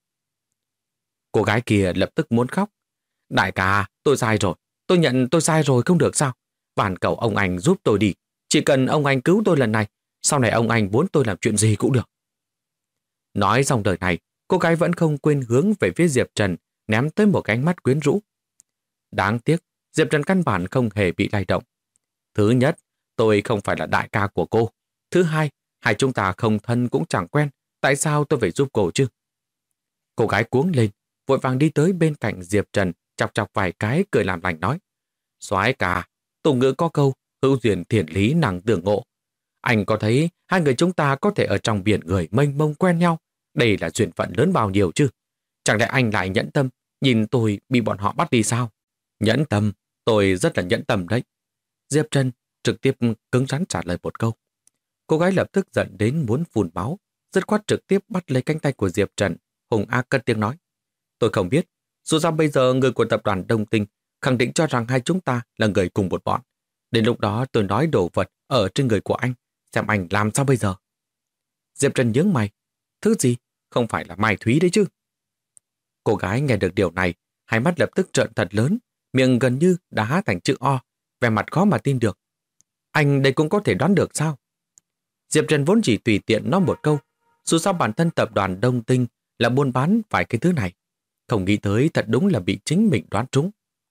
Cô gái kia lập tức muốn khóc. Đại ca, tôi sai rồi. Tôi nhận tôi sai rồi không được sao? Van cầu ông anh giúp tôi đi. Chỉ cần ông anh cứu tôi lần này, sau này ông anh muốn tôi làm chuyện gì cũng được. Nói xong đời này, cô gái vẫn không quên hướng về phía Diệp Trần, ném tới một cái ánh mắt quyến rũ. Đáng tiếc, Diệp Trần căn bản không hề bị lay động. Thứ nhất, tôi không phải là đại ca của cô. Thứ hai, hai chúng ta không thân cũng chẳng quen. Tại sao tôi phải giúp cô chứ? Cô gái cuống lên, vội vàng đi tới bên cạnh Diệp Trần, chọc chọc vài cái cười làm lành nói. Soái ca, tục ngữ có câu, hữu duyên thiện lý năng tưởng ngộ. Anh có thấy hai người chúng ta có thể ở trong biển người mênh mông quen nhau? Đây là duyên phận lớn bao nhiêu chứ? Chẳng lẽ anh lại nhẫn tâm, nhìn tôi bị bọn họ bắt đi sao? Nhẫn tâm, tôi rất là nhẫn tâm đấy. Diệp Trần trực tiếp cứng rắn trả lời một câu. Cô gái lập tức giận đến muốn phun máu, dứt khoát trực tiếp bắt lấy cánh tay của Diệp Trần, hùng ác cất tiếng nói. Tôi không biết, dù sao bây giờ người của tập đoàn Đông Tinh khẳng định cho rằng hai chúng ta là người cùng một bọn. Đến lúc đó tôi nói đồ vật ở trên người của anh, xem anh làm sao bây giờ. Diệp Trần nhướng mày. Thứ gì? Không phải là Mai Thúy đấy chứ? Cô gái nghe được điều này, hai mắt lập tức trợn thật lớn, miệng gần như đã há thành chữ O, vẻ mặt khó mà tin được. Anh đây cũng có thể đoán được sao? Diệp Trần vốn chỉ tùy tiện nói một câu, dù sao bản thân tập đoàn Đông Tinh là buôn bán vài cái thứ này. Không nghĩ tới thật đúng là bị chính mình đoán trúng.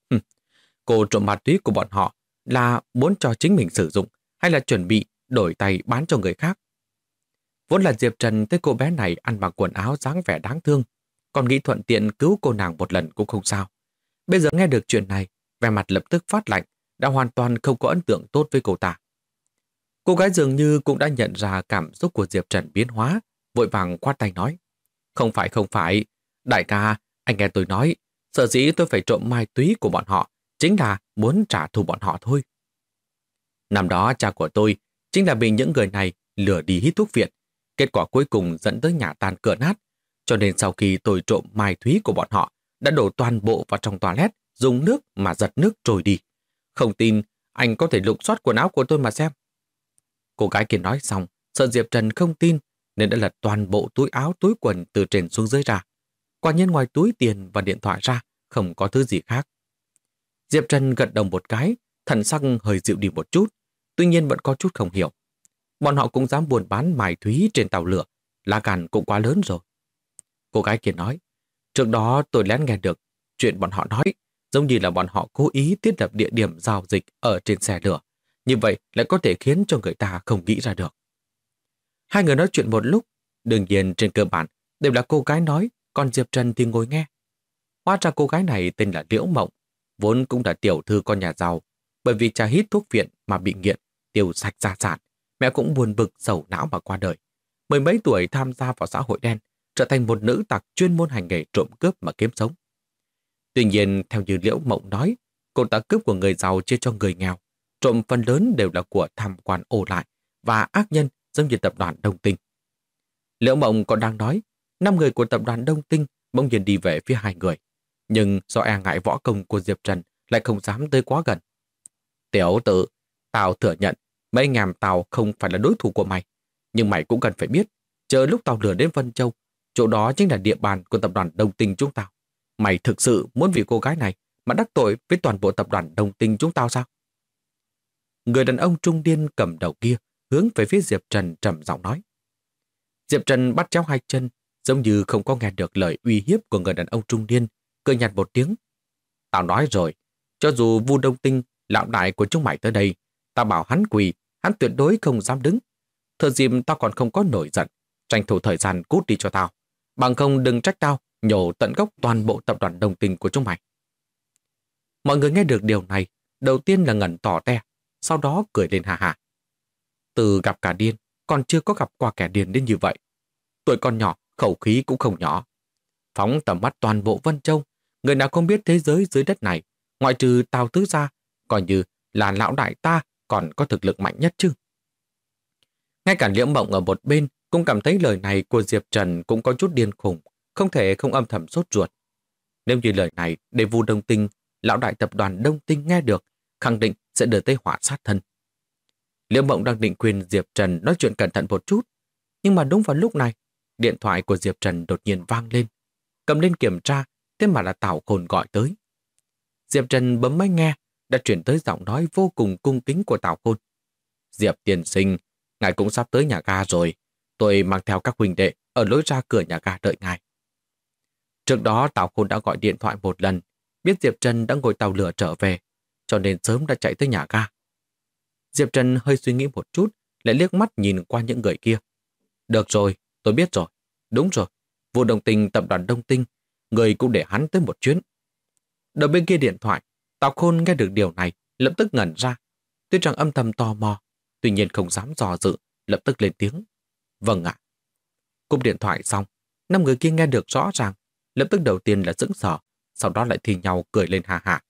Cô trộm ma túy của bọn họ là muốn cho chính mình sử dụng hay là chuẩn bị đổi tay bán cho người khác? Vốn là Diệp Trần thấy cô bé này ăn mặc quần áo dáng vẻ đáng thương, còn nghĩ thuận tiện cứu cô nàng một lần cũng không sao. Bây giờ nghe được chuyện này, vẻ mặt lập tức phát lạnh, đã hoàn toàn không có ấn tượng tốt với cô ta. Cô gái dường như cũng đã nhận ra cảm xúc của Diệp Trần biến hóa, vội vàng khoát tay nói. Không phải, đại ca, anh nghe tôi nói, sở dĩ tôi phải trộm ma túy của bọn họ, chính là muốn trả thù bọn họ thôi. Năm đó cha của tôi chính là bị những người này lừa đi hít thuốc viện, kết quả cuối cùng dẫn tới nhà tan cửa nát, cho nên sau khi tôi trộm ma túy của bọn họ, đã đổ toàn bộ vào trong toilet, dùng nước mà giật nước trôi đi. Không tin, anh có thể lục soát quần áo của tôi mà xem. Cô gái kia nói xong, sợ Diệp Trần không tin, nên đã lật toàn bộ túi áo túi quần từ trên xuống dưới ra. Quả nhiên ngoài túi tiền và điện thoại ra, không có thứ gì khác. Diệp Trần gật đầu một cái, thần sắc hơi dịu đi một chút, tuy nhiên vẫn có chút không hiểu. Bọn họ cũng dám buôn bán mài thúy trên tàu lửa, lá gan cũng quá lớn rồi. Cô gái kia nói, trước đó tôi lén nghe được chuyện bọn họ nói, giống như là bọn họ cố ý thiết lập địa điểm giao dịch ở trên xe lửa. Như vậy lại có thể khiến cho người ta không nghĩ ra được. Hai người nói chuyện một lúc, đương nhiên trên cơ bản đều là cô gái nói, còn Diệp Trần thì ngồi nghe. Hóa ra cô gái này tên là Liễu Mộng, vốn cũng là tiểu thư con nhà giàu, bởi vì cha hít thuốc viện mà bị nghiện, tiêu sạch gia sản, mẹ cũng buồn bực sầu não mà qua đời. Mười mấy tuổi tham gia vào xã hội đen, trở thành một nữ tặc chuyên môn hành nghề trộm cướp mà kiếm sống. Tuy nhiên, theo như Liễu Mộng nói, cô ta cướp của người giàu chia cho người nghèo, trộm phần lớn đều là của tham quan ổ lại và ác nhân giống như tập đoàn Đông Tinh. Liễu Mộng còn đang nói, 5 người của tập đoàn Đông Tinh bỗng nhiên đi về phía 2 người, nhưng do e ngại võ công của Diệp Trần lại không dám tới quá gần. Tiểu tử, tao thừa nhận mấy anh em tao không phải là đối thủ của mày, nhưng mày cũng cần phải biết, chờ lúc tao lừa đến Vân Châu, chỗ đó chính là địa bàn của tập đoàn Đông Tinh chúng tao. Mày thực sự muốn vì cô gái này mà đắc tội với toàn bộ tập đoàn Đông Tinh chúng tao sao? Người đàn ông trung niên cầm đầu kia hướng về phía Diệp Trần trầm giọng nói. Diệp Trần bắt chéo hai chân, giống như không có nghe được lời uy hiếp của người đàn ông trung niên, cười nhạt một tiếng. Tao nói rồi, cho dù Vu Đông Tinh, lão đại của chúng mày tới đây, tao bảo hắn quỳ, hắn tuyệt đối không dám đứng. Thừa dịp tao còn không có nổi giận, tranh thủ thời gian cút đi cho tao. Bằng không đừng trách tao nhổ tận gốc toàn bộ tập đoàn Đông Tinh của chúng mày. Mọi người nghe được điều này, đầu tiên là ngẩn tỏ te, sau đó cười lên hà hà. Từ gặp cả điên, còn chưa có gặp qua kẻ điên đến như vậy. Tuổi còn nhỏ, khẩu khí cũng không nhỏ. Phóng tầm mắt toàn bộ Vân Châu, người nào không biết thế giới dưới đất này, ngoại trừ Tào Tứ ra, coi như là lão đại ta còn có thực lực mạnh nhất chứ. Ngay cả Liễu Mộng ở một bên cũng cảm thấy lời này của Diệp Trần cũng có chút điên khùng, không thể không âm thầm sốt ruột. Nếu như lời này để Vu Đông Tinh, lão đại tập đoàn Đông Tinh nghe được, khẳng định sẽ đưa tới họa sát thân. Liễu Mộng đang định khuyên Diệp Trần nói chuyện cẩn thận một chút, nhưng mà đúng vào lúc này, điện thoại của Diệp Trần đột nhiên vang lên. Cầm lên kiểm tra, thế mà là Tào Khôn gọi tới. Diệp Trần bấm máy nghe, đã chuyển tới giọng nói vô cùng cung kính của Tào Khôn. Diệp tiên sinh, ngài cũng sắp tới nhà ga rồi. Tôi mang theo các huynh đệ ở lối ra cửa nhà ga đợi ngài. Trước đó Tào Khôn đã gọi điện thoại một lần, biết Diệp Trần đã ngồi tàu lửa trở về, cho nên sớm đã chạy tới nhà ga. Diệp Trần hơi suy nghĩ một chút, lại liếc mắt nhìn qua những người kia. Được rồi, tôi biết rồi. Đúng rồi, Vu Đông Tinh tập đoàn Đông Tinh, người cũng để hắn tới một chuyến. Đầu bên kia điện thoại, Tào Khôn nghe được điều này, lập tức ngẩn ra. Tuy rằng âm thầm tò mò, tuy nhiên không dám dò dự, lập tức lên tiếng. Vâng ạ. Cúp điện thoại xong, 5 người kia nghe được rõ ràng, lập tức đầu tiên là sững sờ, sau đó lại thì nhau cười lên hà hà.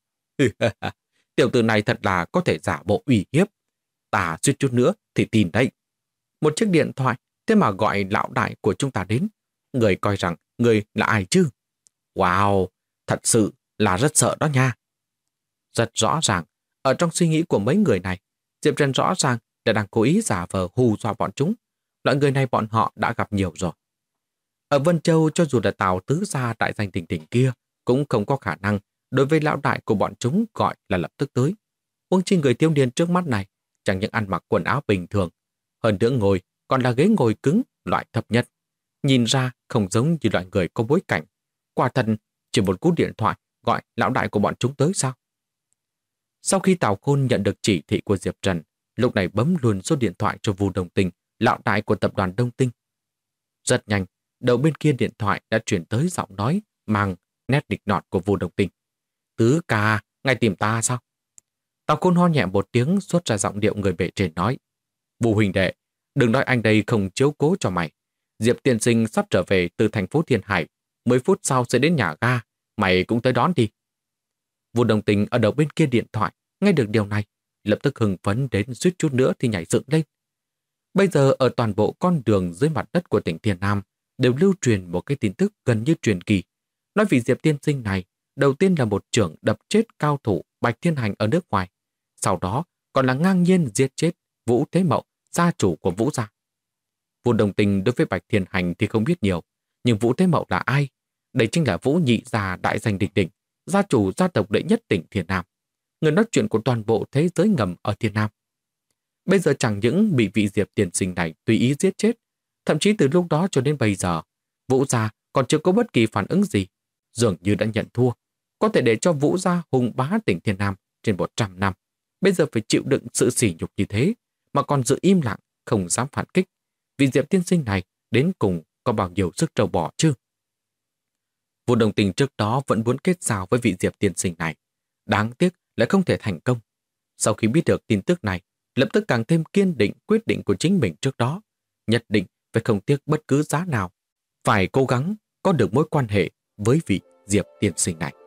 Tiểu tử này thật là có thể giả bộ uy hiếp. Ta suýt chút nữa thì tin đấy. Một chiếc điện thoại, thế mà gọi lão đại của chúng ta đến. Người coi rằng người là ai chứ? Wow, thật sự là rất sợ đó nha. Rất rõ ràng, ở trong suy nghĩ của mấy người này, Diệp Trần rõ ràng là đang cố ý giả vờ hù dọa bọn chúng. Loại người này bọn họ đã gặp nhiều rồi. Ở Vân Châu, cho dù là Tào Tứ gia đại danh đỉnh đỉnh kia, cũng không có khả năng đối với lão đại của bọn chúng gọi là lập tức tới. Huống chi người thiếu niên trước mắt này chẳng những ăn mặc quần áo bình thường, hơn nữa ngồi còn là ghế ngồi cứng loại thấp nhất. Nhìn ra không giống như loại người có bối cảnh. Quả thật, chỉ một cú điện thoại gọi lão đại của bọn chúng tới sao? Sau khi Tào Khôn nhận được chỉ thị của Diệp Trần, lúc này bấm luôn số điện thoại cho Vu Đông Tinh, lão đại của tập đoàn Đông Tinh. Rất nhanh, đầu bên kia điện thoại đã chuyển tới giọng nói mang nét nịnh nọt của Vu Đông Tinh. Tứ ca, ngài tìm ta sao? Tào Khôn ho nhẹ một tiếng xuất ra giọng điệu người bề trên nói. Vu huynh đệ, đừng nói anh đây không chiếu cố cho mày. Diệp tiên sinh sắp trở về từ thành phố Thiên Hải, 10 phút sau sẽ đến nhà ga, mày cũng tới đón đi. Vu Đông Tinh ở đầu bên kia điện thoại nghe được điều này, lập tức hưng phấn đến suýt chút nữa thì nhảy dựng lên. Bây giờ ở toàn bộ con đường dưới mặt đất của tỉnh Thiên Nam đều lưu truyền một cái tin tức gần như truyền kỳ. Nói vì Diệp tiên sinh này đầu tiên là một trưởng đập chết cao thủ Bạch Thiên Hành ở nước ngoài, sau đó còn là ngang nhiên giết chết Vũ Thế Mậu, gia chủ của Vũ gia. Vu Đông Tinh đối với Bạch Thiên Hành thì không biết nhiều, nhưng Vũ Thế Mậu là ai? Đây chính là Vũ nhị gia đại danh đỉnh đỉnh, gia chủ gia tộc đệ nhất tỉnh Thiên Nam, người nói chuyện của toàn bộ thế giới ngầm ở Thiên Nam. Bây giờ chẳng những bị vị Diệp tiên sinh này tùy ý giết chết, thậm chí từ lúc đó cho đến bây giờ, Vũ gia còn chưa có bất kỳ phản ứng gì, dường như đã nhận thua, có thể để cho Vũ gia hùng bá tỉnh Thiên Nam trên 100 năm. Bây giờ phải chịu đựng sự sỉ nhục như thế, mà còn giữ im lặng, không dám phản kích. Vì Diệp tiên sinh này đến cùng có bao nhiêu sức trâu bò chứ? Vu Đông Tinh trước đó vẫn muốn kết giao với vị Diệp tiên sinh này, đáng tiếc lại không thể thành công. Sau khi biết được tin tức này, lập tức càng thêm kiên định quyết định của chính mình trước đó, nhất định phải không tiếc bất cứ giá nào, phải cố gắng có được mối quan hệ với vị Diệp tiên sinh này.